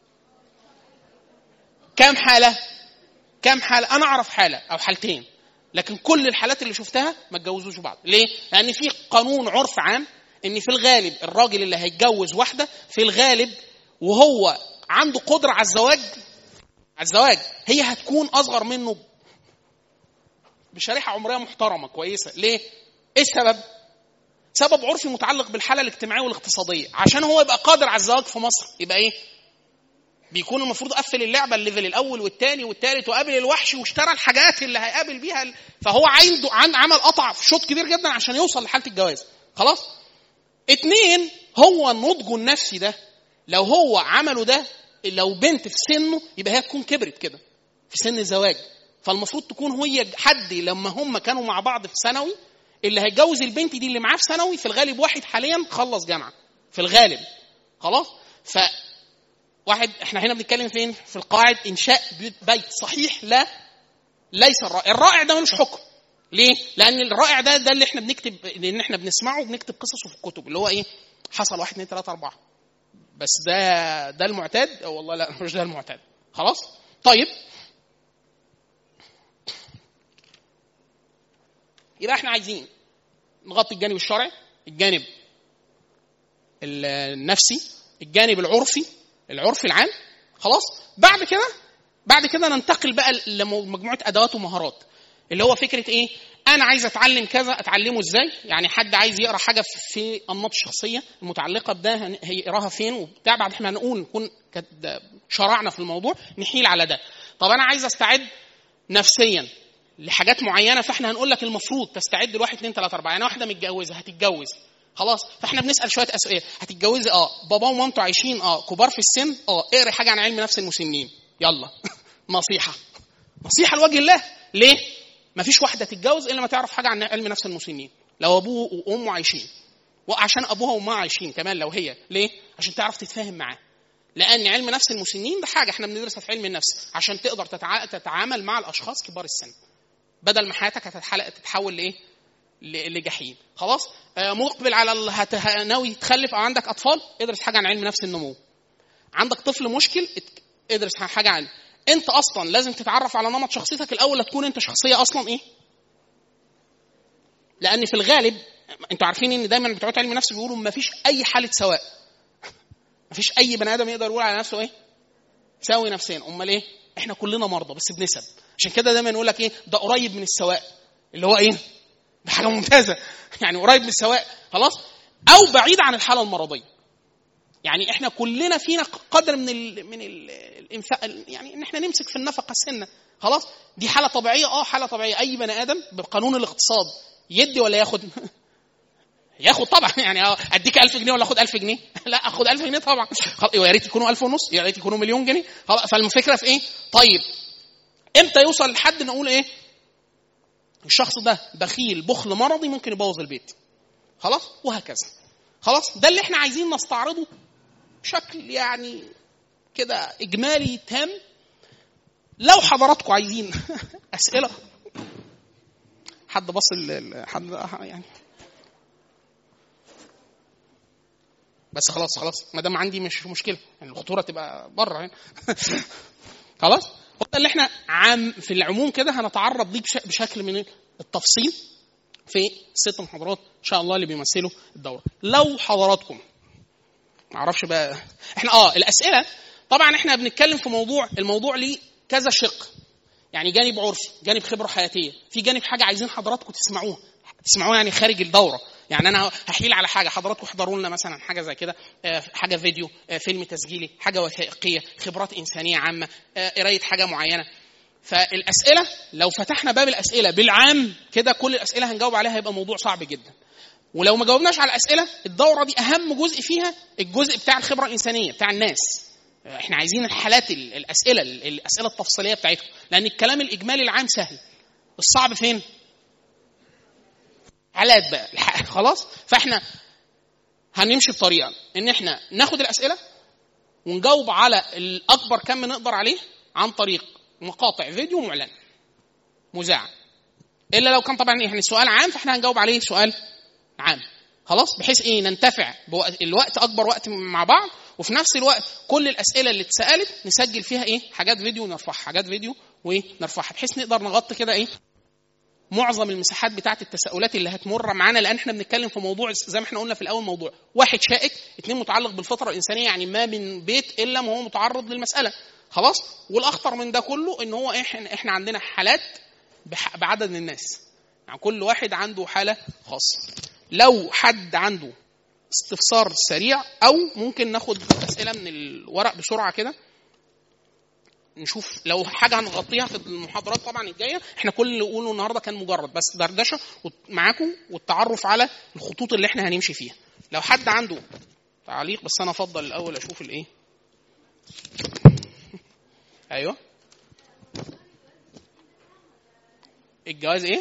كم حاله؟ انا اعرف حاله او حالتين. لكن كل الحالات اللي شفتها ما اتجوزوش بعض. ليه؟ لان في قانون عرف عام ان في الغالب الراجل اللي هيتجوز واحده في الغالب وهو عنده قدره على الزواج هي هتكون اصغر منه بشريحه عمريه محترمه كويسه. ليه؟ ايه السبب؟ سبب عرفي متعلق بالحاله الاجتماعيه والاقتصاديه. عشان هو يبقى قادر على الزواج في مصر يبقى ايه؟ بيكون المفروض قفل اللعبه الليفل الاول والثاني والثالث وقابل الوحش واشترى الحاجات اللي هيقابل بيها. فهو عمل قطع في شوط كبير جدا عشان يوصل لحاله الجواز. خلاص 2 هو النضج النفسي ده لو هو عمله ده لو بنت في سنه يبقى هي تكون كبرت كده في سن الزواج. فالمفروض تكون هي حد لما هم كانوا مع بعض في ثانوي اللي هيتجوز البنت دي اللي معاه في ثانوي في الغالب واحد حاليا خلص جامعه في الغالب. خلاص واحد احنا هنا بنتكلم فين؟ في القواعد انشاء بيت صحيح. ليس الرائع ده ملوش حكم. ليه؟ لان الرائع ده اللي احنا بنكتب لان احنا بنسمعه وبنكتب قصصه في الكتب اللي هو ايه؟ حصل 1 2 3 4. بس ده المعتاد. والله لا مش ده المعتاد. خلاص طيب يبقى احنا عايزين نغطي الجانب الشرعي، الجانب النفسي، الجانب العرفي العام. خلاص بعد كده ننتقل بقى لمجموعه ادوات ومهارات اللي هو فكره ايه؟ انا عايز اتعلم كذا اتعلمه ازاي؟ يعني حد عايز يقرا حاجه في انماط الشخصيه المتعلقه بده هيقراها فين وبتاع. بعد احنا نكون شرعنا في الموضوع نحيل على ده. طب انا عايز استعد نفسيا لحاجات معينه فاحنا هنقول لك المفروض تستعد ل1 2 3 4. يعني واحده متجوزه هتتجوز خلاص فاحنا بنسال شويه اسئله. هتتجوزي بابا ومامته عايشين كبار في السن اقري حاجه عن علم نفس المسنين يلا. نصيحه لوجه الله. ليه؟ مفيش واحده تتجوز الا ما تعرف حاجه عن علم نفس المسنين لو ابوه وامه عايشين وعشان ابوها وامها عايشين كمان لو هي. ليه؟ عشان تعرف تتفاهم معاه. لان علم نفس المسنين ده حاجه احنا بندرسها في علم النفس عشان تقدر تتعامل مع الاشخاص كبار السن بدل ما حياتك تتحول لايه؟ لجحيم. خلاص مقبل على ناوي تخلف او عندك اطفال ادرس حاجه عن علم نفس النمو. عندك طفل مشكل ادرس حاجه عن انت اصلا لازم تتعرف على نمط شخصيتك الاول تكون انت شخصيه اصلا ايه. لان في الغالب انتوا عارفين ان دايما بتوع علم النفس بيقولوا ما فيش اي حاله سواء. ما فيش اي بني ادم يقدر يقول على نفسه ايه ساوي نفسيا. امال ايه؟ احنا كلنا مرضى بس بنسب. عشان كده دايما نقول لك ايه ده قريب من السواء اللي هو ايه ده حاجه ممتازه يعني قريب من السواء خلاص او بعيد عن الحاله المرضيه. يعني احنا كلنا فينا قدر من الانفاق يعني ان احنا نمسك في النفقه السنه. خلاص دي حاله طبيعيه. حاله طبيعيه. اي بني ادم بقانون الاقتصاد يدي ولا ياخد؟ ياخد طبعا يعني اديك 1000 جنيه ولا اخد 1000 جنيه؟ لا اخد 1000 جنيه طبعا. يا ريت يكونوا 1500، يا ريت يكونوا مليون جنيه. فالفكره في ايه؟ طيب امتى يوصل لحد نقول ايه الشخص ده بخيل بخل مرضي ممكن يبوظ البيت؟ خلاص وهكذا. خلاص ده اللي احنا عايزين نستعرضه بشكل يعني كده اجمالي تام. لو حضراتكم عايزين اسئله، حد بص حد يعني بس خلاص ما دام عندي مش مشكله يعني الخطوره تبقى بره يعني. خلاص ده اللي احنا في العموم كده هنتعرض ليه بشكل من التفصيل في 6 محاضرات ان شاء الله اللي بيمثلوا الدوره. لو حضراتكم ما اعرفش بقى احنا الاسئله طبعا احنا بنتكلم في الموضوع ليه كذا شق، يعني جانب عرفي، جانب خبره حياتيه، في جانب حاجه عايزين حضراتكم تسمعوها يعني خارج الدوره. يعني انا هحيل على حاجه حضراتكم احضروا لنا مثلا حاجه زي كده، حاجه فيديو، فيلم تسجيلي، حاجه وثائقيه، خبرات انسانيه عامه، قرايه حاجه معينه. فالاسئله لو فتحنا باب الاسئله بالعام كده كل الاسئله هنجاوب عليها هيبقى موضوع صعب جدا. ولو ما جاوبناش على الاسئله الدوره دي اهم جزء فيها الجزء بتاع الخبره الانسانيه بتاع الناس. احنا عايزين الحالات الاسئله التفصيليه بتاعتكم، لان الكلام الاجمالي العام سهل، الصعب فين؟ حالات بقى. خلاص فاحنا هنمشي بطريقه ان احنا ناخد الاسئله ونجاوب على الاكبر كم نقدر عليه عن طريق مقاطع فيديو معلن مذاع، الا لو كان طبعا يعني السؤال عام فاحنا هنجاوب عليه سؤال عام. خلاص بحيث ايه ننتفع الوقت اكبر وقت مع بعض، وفي نفس الوقت كل الاسئله اللي اتسالت نسجل فيها ايه حاجات فيديو ونرفعها، حاجات فيديو ونرفعها، بحيث نقدر نغطي كده ايه معظم المساحات بتاعه التساؤلات اللي هتمر معانا. لان احنا بنتكلم في موضوع زي ما احنا قلنا في الاول، موضوع واحد شائك، 2 متعلق بالفطره الانسانيه، يعني ما من بيت الا ما هو متعرض للمساله. خلاص والاخطر من ده كله ان هو احنا عندنا حالات بعدد من الناس، يعني كل واحد عنده حاله خاصه. لو حد عنده استفسار سريع او ممكن ناخد اسئله من الورق بسرعه كده نشوف لو حاجه هنغطيها في المحاضرات طبعا الجايه. احنا كل اللي قوله النهارده كان مجرد بس دردشه معاكم والتعرف على الخطوط اللي احنا هنمشي فيها. لو حد عنده تعليق، بس انا افضل الاول اشوف الايه. ايوه الجواز ايه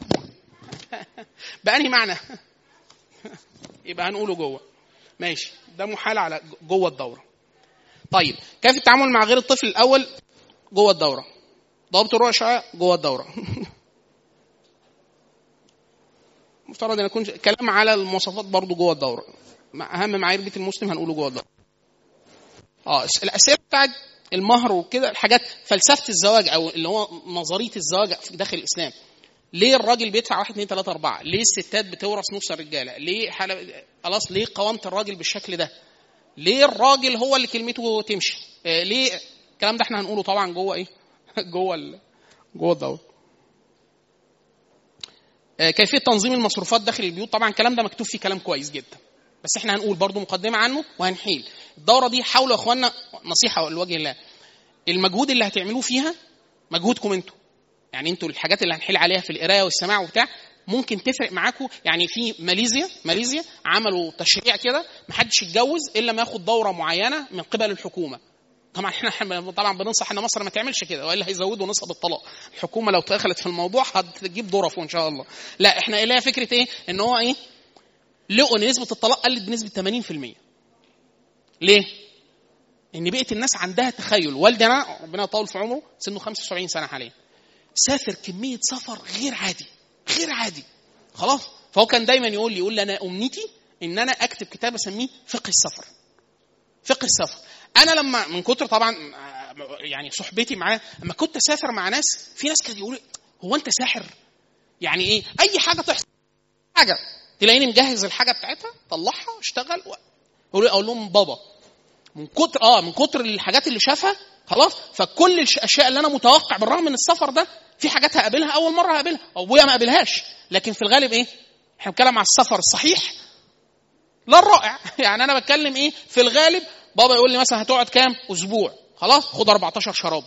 بأنهي معنى؟ يبقى هنقوله جوه. ماشي ده محال على جوه الدوره. طيب كيف التعامل مع غير الطفل الاول جوه الدوره؟ ضابط الرؤيه جوه الدوره. مفترض ان يكون كلام على المواصفات برضو جوه الدوره، اهم معايير بيت المسلم هنقوله جوه الدوره. الاسئله بتاعت المهر وكده، الحاجات فلسفه الزواج او اللي هو نظريه الزواج في داخل الاسلام. ليه الراجل بيدفع 1 2 3 4؟ ليه الستات بتورث نص الرجاله؟ ليه خلاص ليه قوامه الراجل بالشكل ده؟ ليه الراجل هو اللي كلمته تمشي؟ ليه الكلام ده احنا هنقوله طبعا جوه ايه جوه الدوره. كيفيه تنظيم المصروفات داخل البيوت، طبعا الكلام ده مكتوب فيه كلام كويس جدا، بس احنا هنقول برضو مقدمه عنه وهنحيل. الدوره دي حاولوا يا اخوانا، نصيحه لوجه الله، المجهود اللي هتعملوه فيها مجهودكم انتوا، يعني انتوا الحاجات اللي هنحيل عليها في القرايه والسماع وبتاع ممكن تفرق معاكم. يعني في ماليزيا عملوا تشريع كده محدش يتجوز الا ما ياخد دوره معينه من قبل الحكومه. طبعا احنا طبعا بننصح ان مصر ما تعملش كده والا هيزودوا نسب الطلاق. الحكومه لو دخلت في الموضوع هتجيب ظرف ان شاء الله. لا احنا لها فكره ايه ان هو ايه لقوا ان نسبه الطلاق قلت بنسبه 80%. ليه؟ ان بقت الناس عندها تخيل. والدنا ربنا يطول في عمره سنه 75 سنه حاليا، سافر كميه سفر غير عادي. خلاص فهو كان دايما يقول لي انا امنيتي ان انا اكتب كتاب اسميه فقه السفر. انا لما من كتر طبعا يعني صحبتي معاه لما كنت اسافر مع ناس، في ناس كانوا يقولوا هو انت ساحر؟ يعني ايه اي حاجه تحصل حاجه تلاقيني مجهز الحاجه بتاعتها طلعها اشتغل اقول لهم بابا من كتر الحاجات اللي شافها خلاص. فكل الاشياء اللي انا متوقع بالرغم من السفر ده في حاجات هقابلها اول مره هقابلها او ابويا ما قابلهاش، لكن في الغالب ايه احنا بنتكلم على السفر الصحيح لا الرائع. يعني انا بتكلم ايه في الغالب بابا يقول لي مثلا هتقعد كام اسبوع، خلاص خد 14 شراب.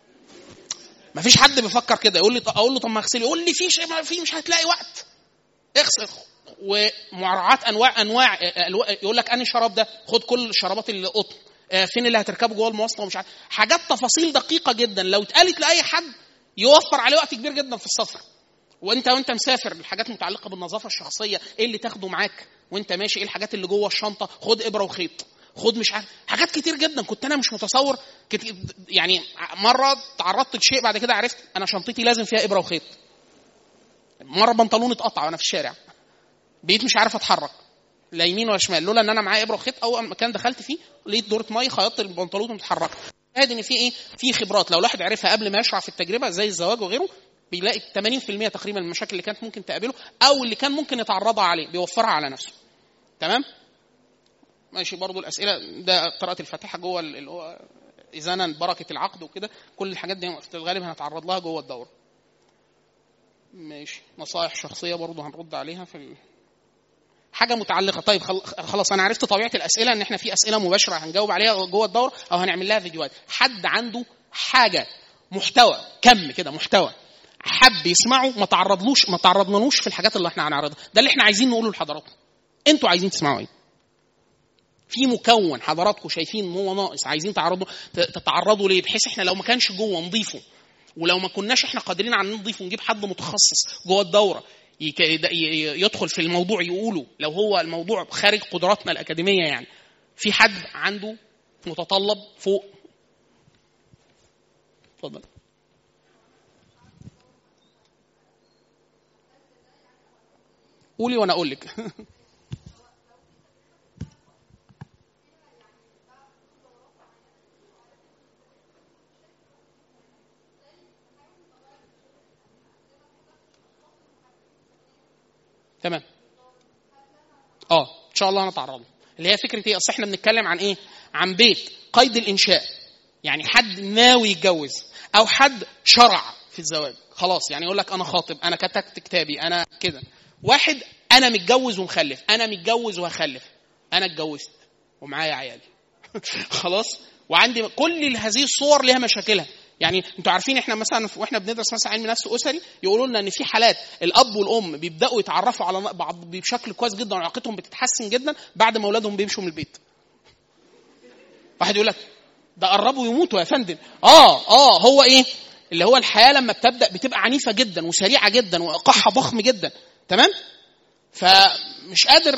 ما فيش حد بيفكر كده. اقول له طب ما اغسل، يقول لي في مش هتلاقي وقت. اغسل. ومراعاه انواع يقول لك انهي شراب ده، خد كل الشرابات اللي قطن، فين اللي هتركبه جوه المواصله ومش عارف، حاجات تفاصيل دقيقه جدا لو اتقالت لاي حد يوفر عليه وقت كبير جدا في السفر. وانت مسافر، الحاجات متعلقه بالنظافه الشخصيه، ايه اللي تاخده معاك وانت ماشي، ايه الحاجات اللي جوه الشنطه، خد ابره وخيط، خد مش عارف، حاجات كتير جدا كنت انا مش متصور يعني مره تعرضت لشيء بعد كده عرفت انا شنطتي لازم فيها ابره وخيط. مره بنطلون اتقطع وانا في الشارع، بقيت مش عارف اتحرك لا يمين ولا شمال، لولا ان انا معايا ابره وخيط. اول مكان دخلت فيه لقيت دوره ميه، خيطت البنطلون ومتحرك. هذه ان في ايه، في خبرات لو الواحد عرفها قبل ما يشرع في التجربه زي الزواج وغيره، بيلاقي 80% تقريبا من المشاكل اللي كانت ممكن تقابله او اللي كان ممكن يتعرضها عليه بيوفرها على نفسه. تمام ماشي. برضو الاسئله ده قراءه الفاتحه جوه اللي هو اذانا بركه العقد وكده، كل الحاجات دي في الغالب هنتعرض لها جوه الدوره. ماشي. نصائح شخصيه برضو هنرد عليها في حاجه متعلقه. طيب خلاص انا عرفت طبيعه الاسئله، ان احنا في اسئله مباشره هنجاوب عليها جوه الدوره او هنعمل لها فيديوهات. حد عنده حاجه محتوى كم كده محتوى حب يسمعه ما تعرضنالوش في الحاجات اللي احنا هنعرضها، ده اللي احنا عايزين نقوله لحضراتكم. انتوا عايزين تسمعوا ايه؟ في مكون حضراتكم شايفين ان هو ناقص عايزين تتعرضوا ليه، بحيث احنا لو ما كانش جوه نضيفه، ولو ما كناش احنا قادرين على نضيف ونجيب حد متخصص جوه الدوره يدخل في الموضوع يقوله، لو هو الموضوع خارج قدراتنا الأكاديمية. يعني في حد عنده متطلب فوق؟ اتفضل. قولي وانا اقول لك. تمام. ان شاء الله نتعرض اللي هي فكره ايه. اصل احنا بنتكلم عن ايه، عن بيت قيد الانشاء، يعني حد ناوي يتجوز او حد شرع في الزواج خلاص، يعني يقول لك انا خاطب، انا كتبت كتابي، انا كده. واحد انا متجوز ومخلف، انا متجوز وهخلف، انا اتجوزت ومعايا عيالي خلاص، وعندي كل هذه الصور لها مشاكلها. يعني انتوا عارفين احنا مثلا واحنا بندرس مثلا علم نفس اسري يقولوا لنا ان في حالات الاب والام بيبداوا يتعرفوا على بعض بشكل كويس جدا وعلاقتهم بتتحسن جدا بعد ما اولادهم بيمشوا من البيت. واحد يقول لك ده قربوا يموتوا يا فندم. هو ايه اللي هو الحياه لما بتبقى عنيفه جدا وسريعه جدا وايقاعها ضخم جدا. تمام. فمش قادر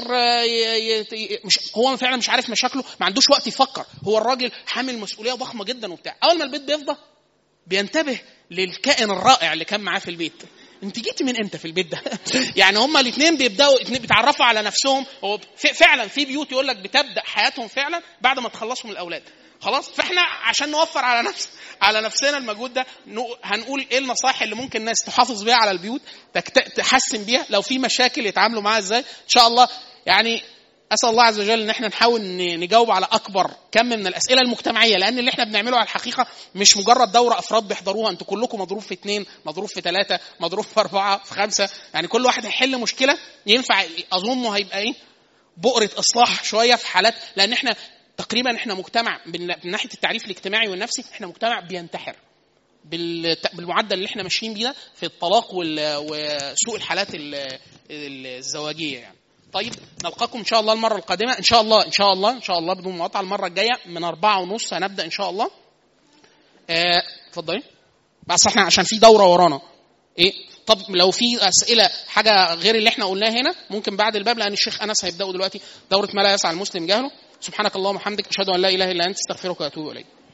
هو فعلا مش عارف مشاكله، ما عندوش وقت يفكر، هو الراجل حامل مسؤوليه ضخمه جدا وبتاع. اول ما البيت بيفضى بينتبه للكائن الرائع اللي كان معاه في البيت. انت جيتي من امتى في البيت ده؟ يعني هما الاثنين بيتعرفوا على نفسهم. هو فعلا في بيوت يقول لك بتبدا حياتهم فعلا بعد ما تخلصوا من الاولاد خلاص. فاحنا عشان نوفر على نفسنا المجهود ده هنقول ايه النصائح اللي ممكن الناس تحافظ بيها على البيوت، تحسن بيها، لو في مشاكل يتعاملوا معاها ازاي. ان شاء الله يعني اسال الله عز وجل ان احنا نحاول نجاوب على اكبر كم من الاسئله المجتمعيه، لان اللي احنا بنعمله على الحقيقه مش مجرد دوره افراد بيحضروها، انتوا كلكم مضروب في 2 مضروب في 3 مضروب في 4 في 5، يعني كل واحد هيحل مشكله ينفع اظنه هيبقى ايه بؤره اصلاح شويه في حالات. لان احنا تقريبا احنا مجتمع من ناحيه التعريف الاجتماعي والنفسي احنا مجتمع بينتحر بالمعدل اللي احنا ماشيين بيه في الطلاق وسوء الحالات الزواجيه يعني. طيب نلقاكم ان شاء الله المره القادمه ان شاء الله بدون مقاطعه. المره الجايه من 4:30 هنبدا ان شاء الله. اتفضلي. بس احنا عشان في دوره ورانا ايه. طب لو في اسئله حاجه غير اللي احنا قلناه هنا ممكن بعد الباب، لان الشيخ انس هيبداوا دلوقتي دوره ما لا يسع المسلم جهله. سبحانك اللهم وبحمدك اشهد ان لا اله الا انت استغفرك واتوب اليك.